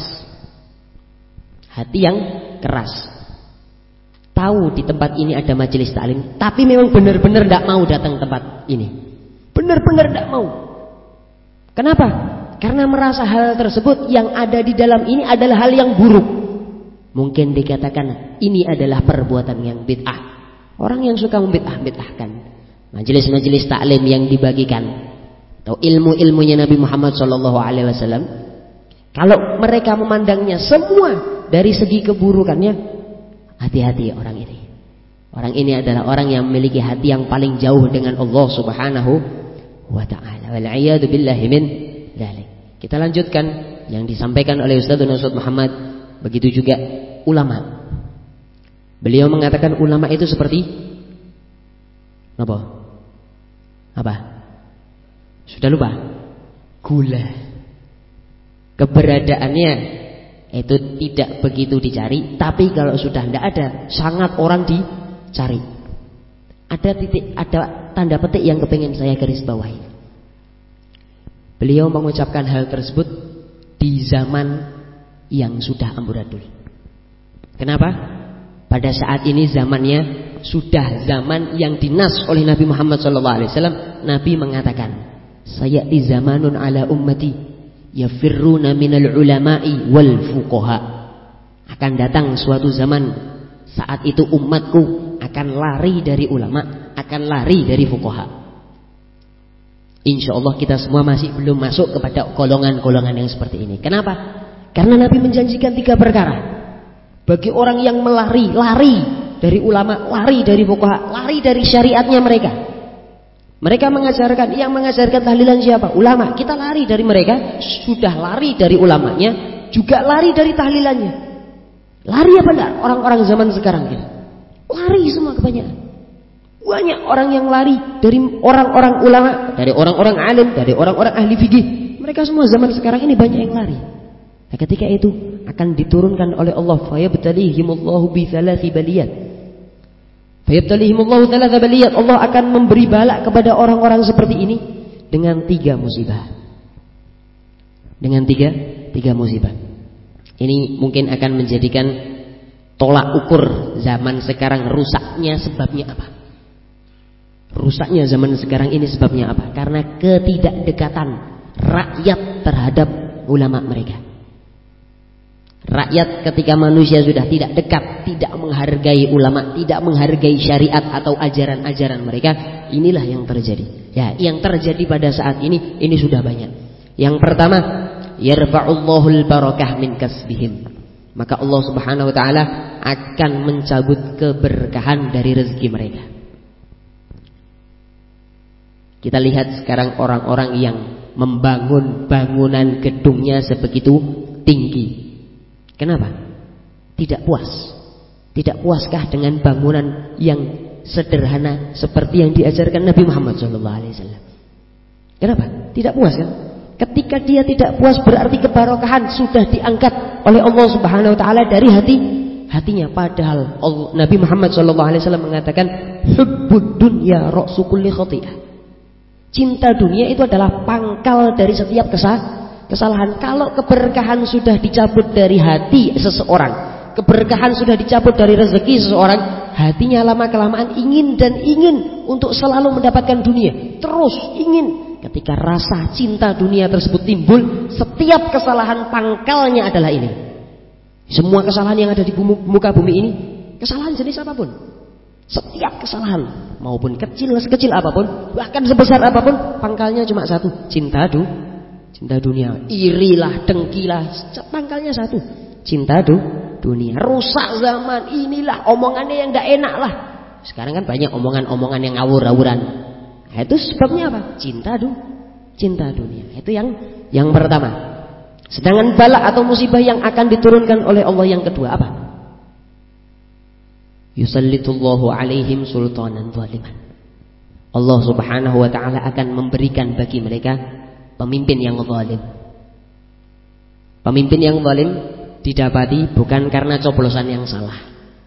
S2: Hati yang keras. Tahu di tempat ini ada majelis taklim, tapi memang benar-benar tidak mau datang tempat ini. Benar-benar tidak mau. Kenapa? Karena merasa hal tersebut yang ada di dalam ini adalah hal yang buruk. Mungkin dikatakan ini adalah perbuatan yang bid'ah. Orang yang suka membid'ah-bid'ahkan majelis-majelis taklim yang dibagikan atau ilmu-ilmunya Nabi Muhammad SAW, kalau mereka memandangnya semua dari segi keburukannya, hati-hati orang ini. Orang ini adalah orang yang memiliki hati yang paling jauh dengan Allah Subhanahu wa ta'ala. Wal'iyadu billahi min dzalik. Kita lanjutkan yang disampaikan oleh Ustaz Muhammad. Begitu juga ulama. Beliau mengatakan ulama itu seperti apa? Sudah lupa? Gula. Keberadaannya itu tidak begitu dicari, tapi kalau sudah tidak ada, sangat orang dicari. Ada tanda petik yang kepingin saya garis bawahi. Beliau mengucapkan hal tersebut di zaman yang sudah amburadul. Kenapa? Pada saat ini zamannya sudah zaman yang dinas oleh Nabi Muhammad SAW. Nabi mengatakan, sayati zamanun ala ummati yafirruna minal ulama'i wal fuqaha. Akan datang suatu zaman, saat itu umatku akan lari dari ulama, akan lari dari fuqaha. Insya Allah kita semua masih belum masuk kepada golongan-golongan yang seperti ini. Kenapa? Karena Nabi menjanjikan 3 perkara. Bagi orang yang lari dari ulama, lari dari fuqaha, lari dari syariatnya mereka. Mereka yang mengajarkan tahlilan siapa? Ulama. Kita lari dari mereka, sudah lari dari ulamanya, juga lari dari tahlilannya. Lari apa enggak orang-orang zaman sekarang kita? Lari semua kebanyakan. Banyak orang yang lari dari orang-orang ulama, dari orang-orang alim, dari orang-orang ahli fikih. Mereka semua zaman sekarang ini banyak yang lari. Nah, ketika itu akan diturunkan oleh Allah, fayabtalihimullahu bi thalathi baliyat. Fayabtalihimullahu thalatha baliyat. Allah akan memberi bala kepada orang-orang seperti ini dengan 3 musibah. Dengan tiga musibah. Ini mungkin akan menjadikan tolak ukur zaman sekarang rusaknya sebabnya apa? Rusaknya zaman sekarang ini sebabnya apa? Karena ketidakdekatan rakyat terhadap ulama mereka. Rakyat ketika manusia sudah tidak dekat, tidak menghargai ulama, tidak menghargai syariat atau ajaran-ajaran mereka, inilah yang terjadi. Ya, yang terjadi pada saat ini sudah banyak. Yang pertama, yarfa'ullahul barakah min kasbihim. Maka Allah Subhanahu wa taala akan mencabut keberkahan dari rezeki mereka. Kita lihat sekarang orang-orang yang membangun bangunan gedungnya sebegitu tinggi. Kenapa? Tidak puas. Tidak puaskah dengan bangunan yang sederhana seperti yang diajarkan Nabi Muhammad SAW? Kenapa? Tidak puas kan? Ketika dia tidak puas berarti keberkahan sudah diangkat oleh Allah Subhanahu wa taala dari hatinya. Padahal Nabi Muhammad SAW mengatakan hubbud dunya ra'su kulli khati'ah. Cinta dunia itu adalah pangkal dari setiap kesalahan. Kalau keberkahan sudah dicabut dari hati seseorang, keberkahan sudah dicabut dari rezeki seseorang, hatinya lama-kelamaan ingin untuk selalu mendapatkan dunia. Terus ingin. Ketika rasa cinta dunia tersebut timbul, setiap kesalahan pangkalnya adalah ini. Semua kesalahan yang ada di muka bumi ini, kesalahan jenis apapun, setiap kesalahan maupun sekecil apapun, bahkan sebesar apapun, pangkalnya cuma satu, cinta dunia. Irilah, dengkilah, pangkalnya satu, cinta dunia. Rusak zaman inilah, omongannya yang tidak enak lah. Sekarang kan banyak omongan-omongan yang ngawur-ngawuran. Nah, itu sebabnya apa? Cinta dunia. Itu yang pertama. Sedangkan bala atau musibah yang akan diturunkan oleh Allah yang kedua apa? Yusallitullahu alaihim sultanan zaliman. Allah Subhanahu wa taala akan memberikan bagi mereka pemimpin yang zalim. Pemimpin yang zalim didapati bukan karena coblosan yang salah.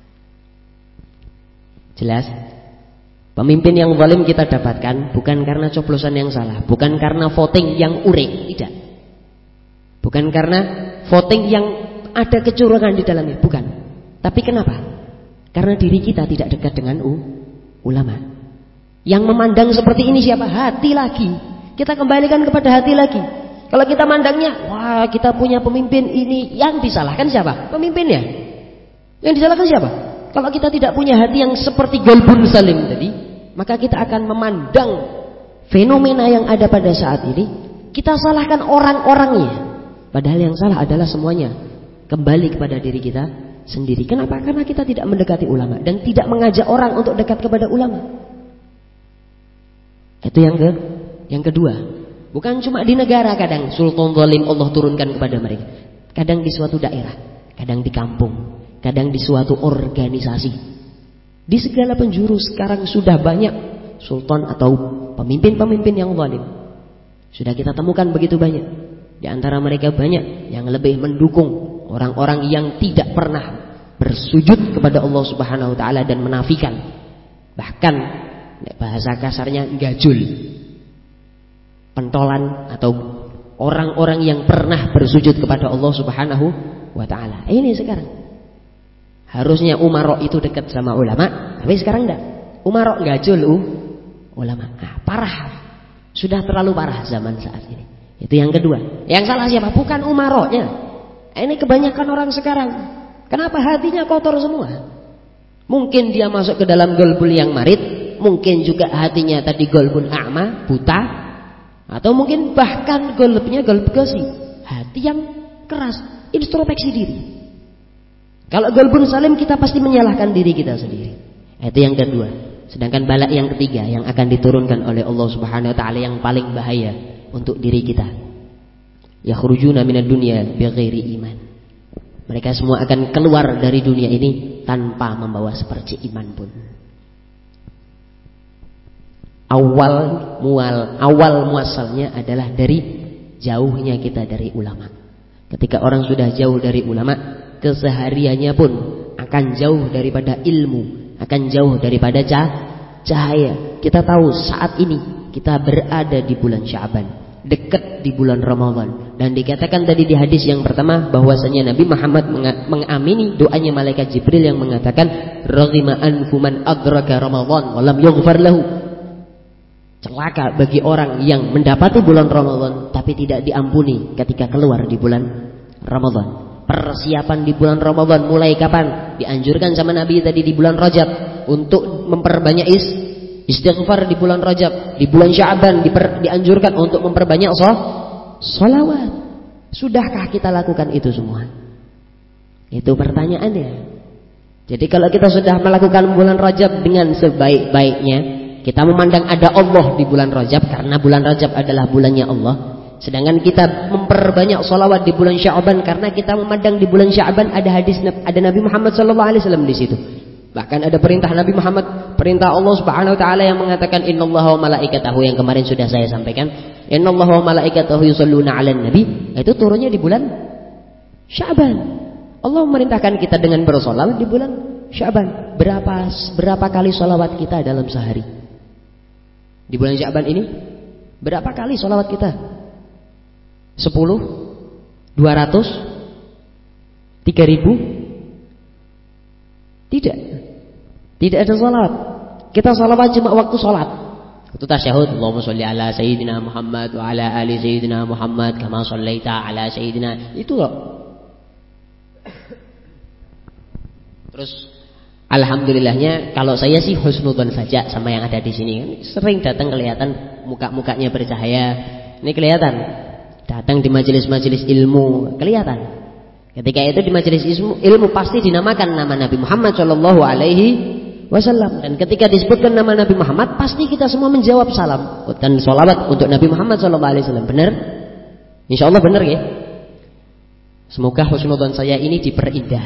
S2: Jelas? Pemimpin yang zalim kita dapatkan bukan karena coblosan yang salah, bukan karena voting yang urek, tidak. Bukan karena voting yang ada kecurangan di dalamnya, bukan. Tapi kenapa? Karena diri kita tidak dekat dengan ulama. Yang memandang seperti ini siapa? Hati lagi. Kita kembalikan kepada hati lagi. Kalau kita mandangnya, wah kita punya pemimpin ini, yang disalahkan siapa? Pemimpinnya. Yang disalahkan siapa? Kalau kita tidak punya hati yang seperti Golbun Salim tadi, maka kita akan memandang fenomena yang ada pada saat ini, kita salahkan orang-orangnya. Padahal yang salah adalah semuanya kembali kepada diri kita sendiri. Kenapa? Karena kita tidak mendekati ulama dan tidak mengajak orang untuk dekat kepada ulama. Itu yang kedua. Bukan cuma di negara kadang sultan zalim Allah turunkan kepada mereka. Kadang di suatu daerah, kadang di kampung, kadang di suatu organisasi. Di segala penjuru sekarang sudah banyak sultan atau pemimpin-pemimpin yang zalim. Sudah kita temukan begitu banyak. Di antara mereka banyak yang lebih mendukung orang-orang yang tidak pernah bersujud kepada Allah Subhanahu wa taala dan menafikan. Bahkan bahasa kasarnya gajul. Pentolan atau orang-orang yang pernah bersujud kepada Allah Subhanahu wa taala. Ini sekarang. Harusnya umarok itu dekat sama ulama, tapi sekarang enggak. Umarok gajul ulama. Nah, parah. Sudah terlalu parah zaman saat ini. Itu yang kedua. Yang salah siapa? Bukan umaroknya. Ini kebanyakan orang sekarang. Kenapa hatinya kotor semua? Mungkin dia masuk ke dalam golbul yang marid, mungkin juga hatinya tadi golbun a'ma, buta, atau mungkin bahkan golbnya golb gosi, hati yang keras. Introspeksi diri. Kalau golbun salim, kita pasti menyalahkan diri kita sendiri. Itu yang kedua. Sedangkan balak yang ketiga yang akan diturunkan oleh Allah Subhanahu wa taala yang paling bahaya untuk diri kita. Yakhrujuna minad dunya bighairi iman. Mereka semua akan keluar dari dunia ini tanpa membawa seperti iman pun. Awal muasalnya adalah dari jauhnya kita dari ulama. Ketika orang sudah jauh dari ulama, kesehariannya pun akan jauh daripada ilmu, akan jauh daripada cahaya. Kita tahu saat ini kita berada di bulan Sya'ban, dekat di bulan Ramadan. Dan dikatakan tadi di hadis yang pertama bahwasanya Nabi Muhammad mengamini doanya malaikat Jibril yang mengatakan raghima anfu man adraka Ramadan wa lam yughfar lahu. Celaka bagi orang yang mendapati bulan Ramadan tapi tidak diampuni ketika keluar di bulan Ramadan. Persiapan di bulan Ramadan mulai kapan? Dianjurkan sama Nabi tadi di bulan Rajab untuk memperbanyak istighfar di bulan Rajab. Di bulan Sya'ban dianjurkan untuk memperbanyak sholawat. Sudahkah kita lakukan itu semua? Itu pertanyaannya. Jadi kalau kita sudah melakukan bulan Rajab dengan sebaik-baiknya, kita memandang ada Allah di bulan Rajab karena bulan Rajab adalah bulannya Allah. Sedangkan kita memperbanyak sholawat di bulan Sya'ban karena kita memandang di bulan Sya'ban ada Nabi Muhammad SAW di situ. Bahkan ada perintah Nabi Muhammad, perintah Allah Subhanahu wa taala yang mengatakan innallaha wa malaikatahu, yang kemarin sudah saya sampaikan. Innallaha wa malaikatahu yusholluna 'alan nabi. Itu turunnya di bulan Sya'ban. Allah memerintahkan kita dengan bersolawat di bulan Sya'ban. Berapa kali solawat kita dalam sehari? Di bulan Sya'ban ini berapa kali solawat kita? 10? 200? 3000? Tidak ada salawat. Kita salawat cuma waktu salat. Waktu tasyahud, Allahumma sholli ala sayyidina Muhammad wa ala ali sayyidina Muhammad kama shallaita ala sayyidina. Itu loh. Terus alhamdulillahnya kalau saya sih husnudzon saja sama yang ada di sini. Sering datang kelihatan muka-mukanya bercahaya. Ini kelihatan. Datang di majelis-majelis ilmu, kelihatan. Ketika itu di majelis ilmu pasti dinamakan nama Nabi Muhammad Shallallahu Alaihi Wasallam. Dan ketika disebutkan nama Nabi Muhammad, pasti kita semua menjawab salam dan sholawat untuk Nabi Muhammad Shallallahu Alaihi Wasallam. Benar? Insya Allah benar ya. Semoga husnudzon saya ini diperindah.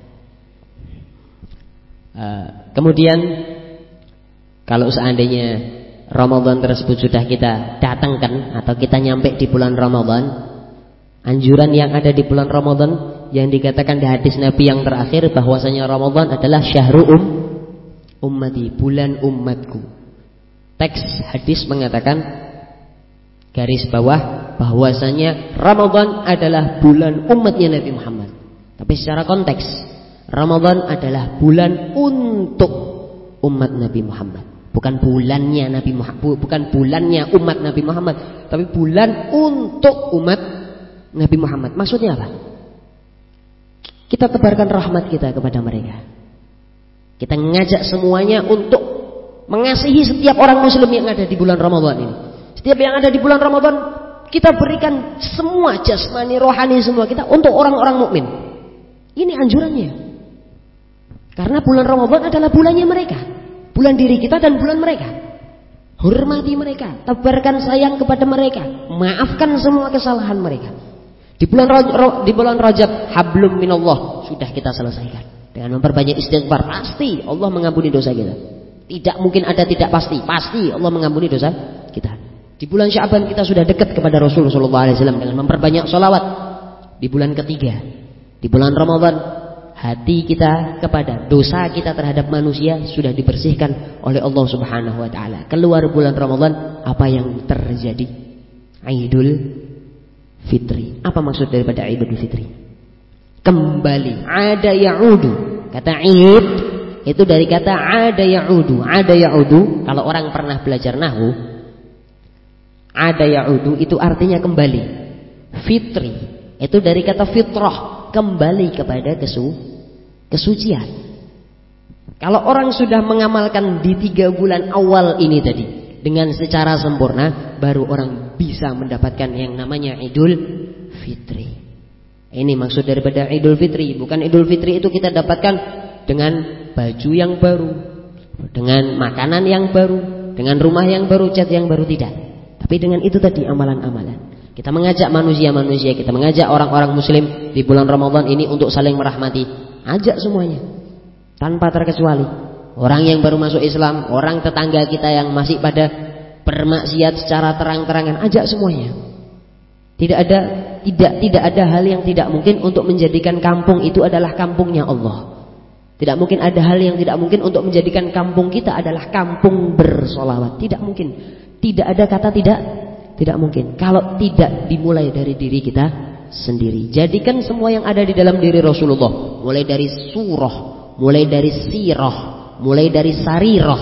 S2: Kemudian kalau seandainya Ramadan tersebut sudah kita datangkan atau kita nyampe di bulan Ramadan, anjuran yang ada di bulan Ramadan yang dikatakan di hadis Nabi yang terakhir bahwasanya Ramadan adalah syahru ummati, bulan umatku. Teks hadis mengatakan garis bawah bahwasanya Ramadan adalah bulan umatnya Nabi Muhammad. Tapi secara konteks Ramadan adalah bulan untuk umat Nabi Muhammad. Bukan bulannya Nabi Muhammad, bukan bulannya umat Nabi Muhammad, tapi bulan untuk umat Nabi Muhammad. Maksudnya apa? Kita tebarkan rahmat kita kepada mereka. Kita ngajak semuanya untuk mengasihi setiap orang muslim yang ada di bulan Ramadan ini. Setiap yang ada di bulan Ramadan, kita berikan semua jasmani, rohani semua kita untuk orang-orang mukmin. Ini anjurannya. Karena bulan Ramadan adalah bulannya mereka. Bulan diri kita dan bulan mereka. Hormati mereka, tebarkan sayang kepada mereka, maafkan semua kesalahan mereka. Di bulan Rajab, hablum minallah sudah kita selesaikan dengan memperbanyak istighfar. Pasti Allah mengampuni dosa kita. Tidak mungkin ada tidak pasti. Pasti Allah mengampuni dosa kita. Di bulan Sya'ban kita sudah dekat kepada Rasulullah SAW dengan memperbanyak sholawat. Di bulan ketiga, di bulan Ramadan, hati kita kepada dosa kita terhadap manusia sudah dibersihkan oleh Allah Subhanahu wa taala. Keluar bulan Ramadan, apa yang terjadi? Idul Fitri. Apa maksud daripada Idul Fitri? Kembali. Ada ya'udu. Kata Id itu dari kata ada ya'udu. Ada ya'udu, kalau orang pernah belajar nahwu, Ada ya'udu itu artinya kembali. Fitri itu dari kata fitrah, kembali kepada kesucian. Kalau orang sudah mengamalkan di 3 bulan awal ini tadi dengan secara sempurna, baru orang bisa mendapatkan yang namanya Idul Fitri. Ini maksud daripada Idul Fitri. Bukan Idul Fitri itu kita dapatkan dengan baju yang baru, dengan makanan yang baru, dengan rumah yang baru, cat yang baru, tidak. Tapi dengan itu tadi amalan-amalan. Kita mengajak manusia-manusia, kita mengajak orang-orang muslim di bulan Ramadan ini untuk saling merahmati. Ajak semuanya, tanpa terkecuali. Orang yang baru masuk Islam, orang tetangga kita yang masih pada bermaksiat secara terang-terangan, ajak semuanya. Tidak ada hal yang tidak mungkin untuk menjadikan kampung itu adalah kampungnya Allah. Tidak mungkin ada hal yang tidak mungkin untuk menjadikan kampung kita adalah kampung bersolawat. Tidak mungkin. Tidak ada kata tidak mungkin kalau tidak dimulai dari diri kita sendiri. Jadikan semua yang ada di dalam diri Rasulullah, mulai dari surah, mulai dari sirah, mulai dari sarirah,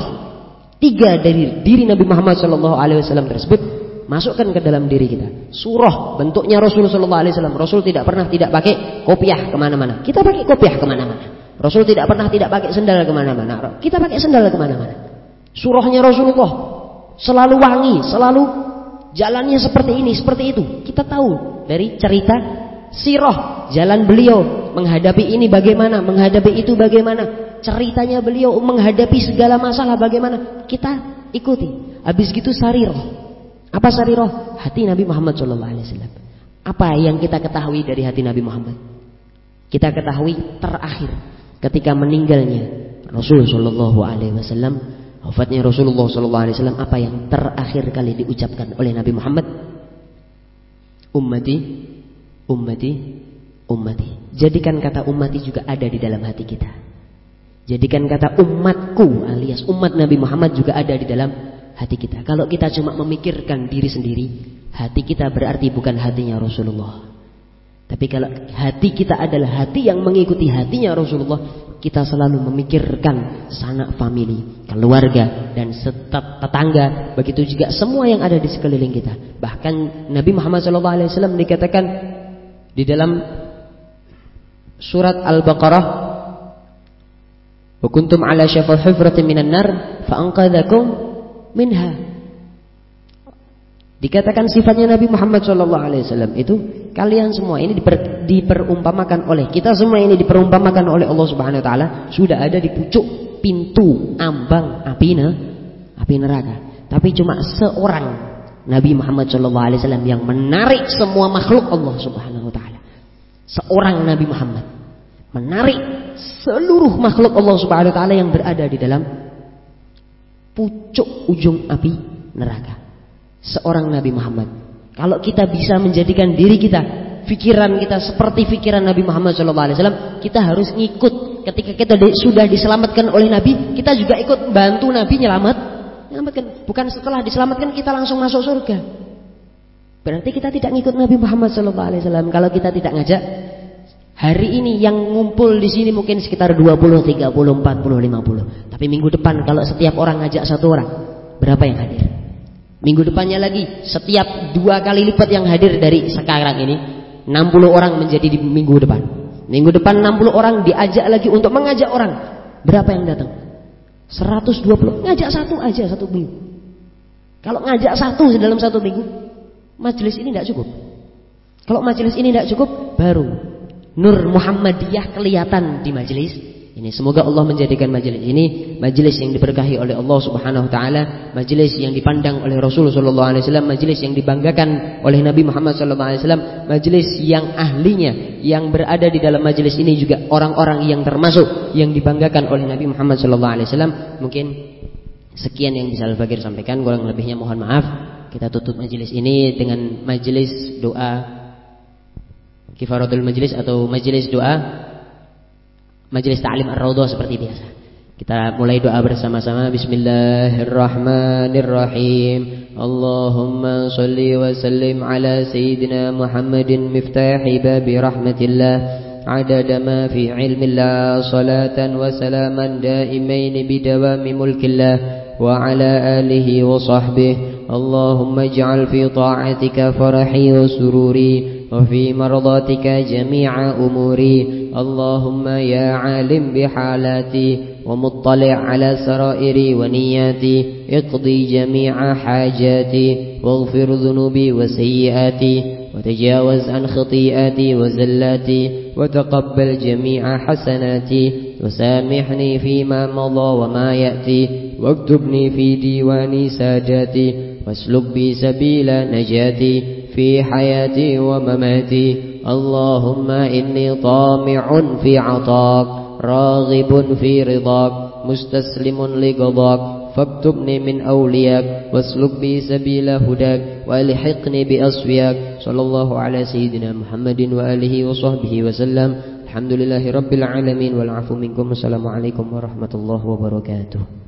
S2: 3 dari diri Nabi Muhammad SAW tersebut, masukkan ke dalam diri kita. Surah bentuknya Rasul SAW. Rasul tidak pernah tidak pakai kopiah kemana-mana. Kita pakai kopiah kemana-mana. Rasul tidak pernah tidak pakai sendal kemana-mana. Kita pakai sendal kemana-mana. Surahnya Rasulullah selalu wangi, selalu jalannya seperti ini, seperti itu. Kita tahu dari cerita sirah, jalan beliau menghadapi ini bagaimana, menghadapi itu bagaimana, ceritanya beliau menghadapi segala masalah bagaimana, kita ikuti. Habis gitu sarirah. Apa sarirah? Hati Nabi Muhammad SAW. Apa yang kita ketahui dari hati Nabi Muhammad? Kita ketahui terakhir ketika meninggalnya Rasul SAW, wafatnya Rasulullah SAW, apa yang terakhir kali diucapkan oleh Nabi Muhammad? Ummati, ummati, ummati. Jadikan kata ummati juga ada di dalam hati kita. Jadikan kata umatku alias umat Nabi Muhammad juga ada di dalam hati kita. Kalau kita cuma memikirkan diri sendiri, hati kita berarti bukan hatinya Rasulullah. Tapi kalau hati kita adalah hati yang mengikuti hatinya Rasulullah, kita selalu memikirkan sanak famili, keluarga, dan tetangga. Begitu juga semua yang ada di sekeliling kita. Bahkan Nabi Muhammad SAW dikatakan di dalam surat Al-Baqarah, wa kuntum ala syafa hufratin minan nar fa anqadhakum minha. Dikatakan sifatnya Nabi Muhammad SAW itu, kalian semua ini diperumpamakan oleh kita semua ini diperumpamakan oleh Allah Subhanahu Wa Taala sudah ada di pucuk pintu ambang api neraka. Tapi cuma seorang Nabi Muhammad SAW yang menarik semua makhluk Allah Subhanahu Wa Taala. Seorang Nabi Muhammad menarik seluruh makhluk Allah Subhanahu Wa Taala yang berada di dalam pucuk ujung api neraka. Seorang Nabi Muhammad. Kalau kita bisa menjadikan diri kita, pikiran kita seperti pikiran Nabi Muhammad SAW, kita harus ngikut. Ketika kita sudah diselamatkan oleh Nabi, kita juga ikut bantu Nabi menyelamatkan. Bukan setelah diselamatkan kita langsung masuk surga. Berarti kita tidak ngikut Nabi Muhammad SAW. Kalau kita tidak ngajak, hari ini yang ngumpul di sini mungkin sekitar 20, 30, 40, 50. Tapi minggu depan kalau setiap orang ngajak 1 orang, berapa yang hadir? Minggu depannya lagi setiap 2 kali lipat yang hadir dari sekarang ini, 60 orang menjadi di minggu depan. Minggu depan 60 orang diajak lagi untuk mengajak orang. Berapa yang datang? 120. Ngajak 1 aja 1 minggu. Kalau ngajak 1 dalam 1 minggu, majelis ini tidak cukup. Kalau majelis ini tidak cukup, baru Nur Muhammadiyah kelihatan di majelis ini. Semoga Allah menjadikan majelis ini majelis yang diberkahi oleh Allah Subhanahu Wa Taala, majelis yang dipandang oleh Rasul Sallallahu Alaihi Wasallam, majelis yang dibanggakan oleh Nabi Muhammad Sallallahu Alaihi Wasallam, majelis yang ahlinya yang berada di dalam majelis ini juga orang-orang yang termasuk yang dibanggakan oleh Nabi Muhammad Sallallahu Alaihi Wasallam. Mungkin sekian yang bisa Al-Fakir sampaikan, kurang lebihnya mohon maaf. Kita tutup majelis ini dengan majelis doa kifaratul majlis atau majelis doa, majelis ta'lim ar-raudhah seperti biasa. Kita mulai doa bersama-sama. Bismillahirrahmanirrahim. Allahumma salli wa sallim ala sayyidina Muhammadin miftahi babi rahmatillah, adada ma fi ilmillah, salatan wa salaman daimain bidawami mulkillah, wa ala alihi wa sahbihi اللهم اجعل في طاعتك فرحي وسروري وفي مرضاتك جميع أموري. اللهم يا عالم بحالاتي ومطلع على سرائري ونياتي اقضي جميع حاجاتي واغفر ذنوبي وسيئاتي وتجاوز عن خطيئاتي وزلاتي وتقبل جميع حسناتي وسامحني فيما مضى وما يأتي واكتبني في ديوان ساداتي واسلك بي سبيل نجاتي في حياتي ومماتي. اللهم إني طامع في عطاك راغب في رضاك مستسلم لقضاك فاكتبني من أولياك واسلك بي سبيل هداك والحقني بأصفياك. صلى الله على سيدنا محمد وآله وصحبه وسلم. الحمد لله رب العالمين والعفو منكم. السلام عليكم ورحمة الله وبركاته.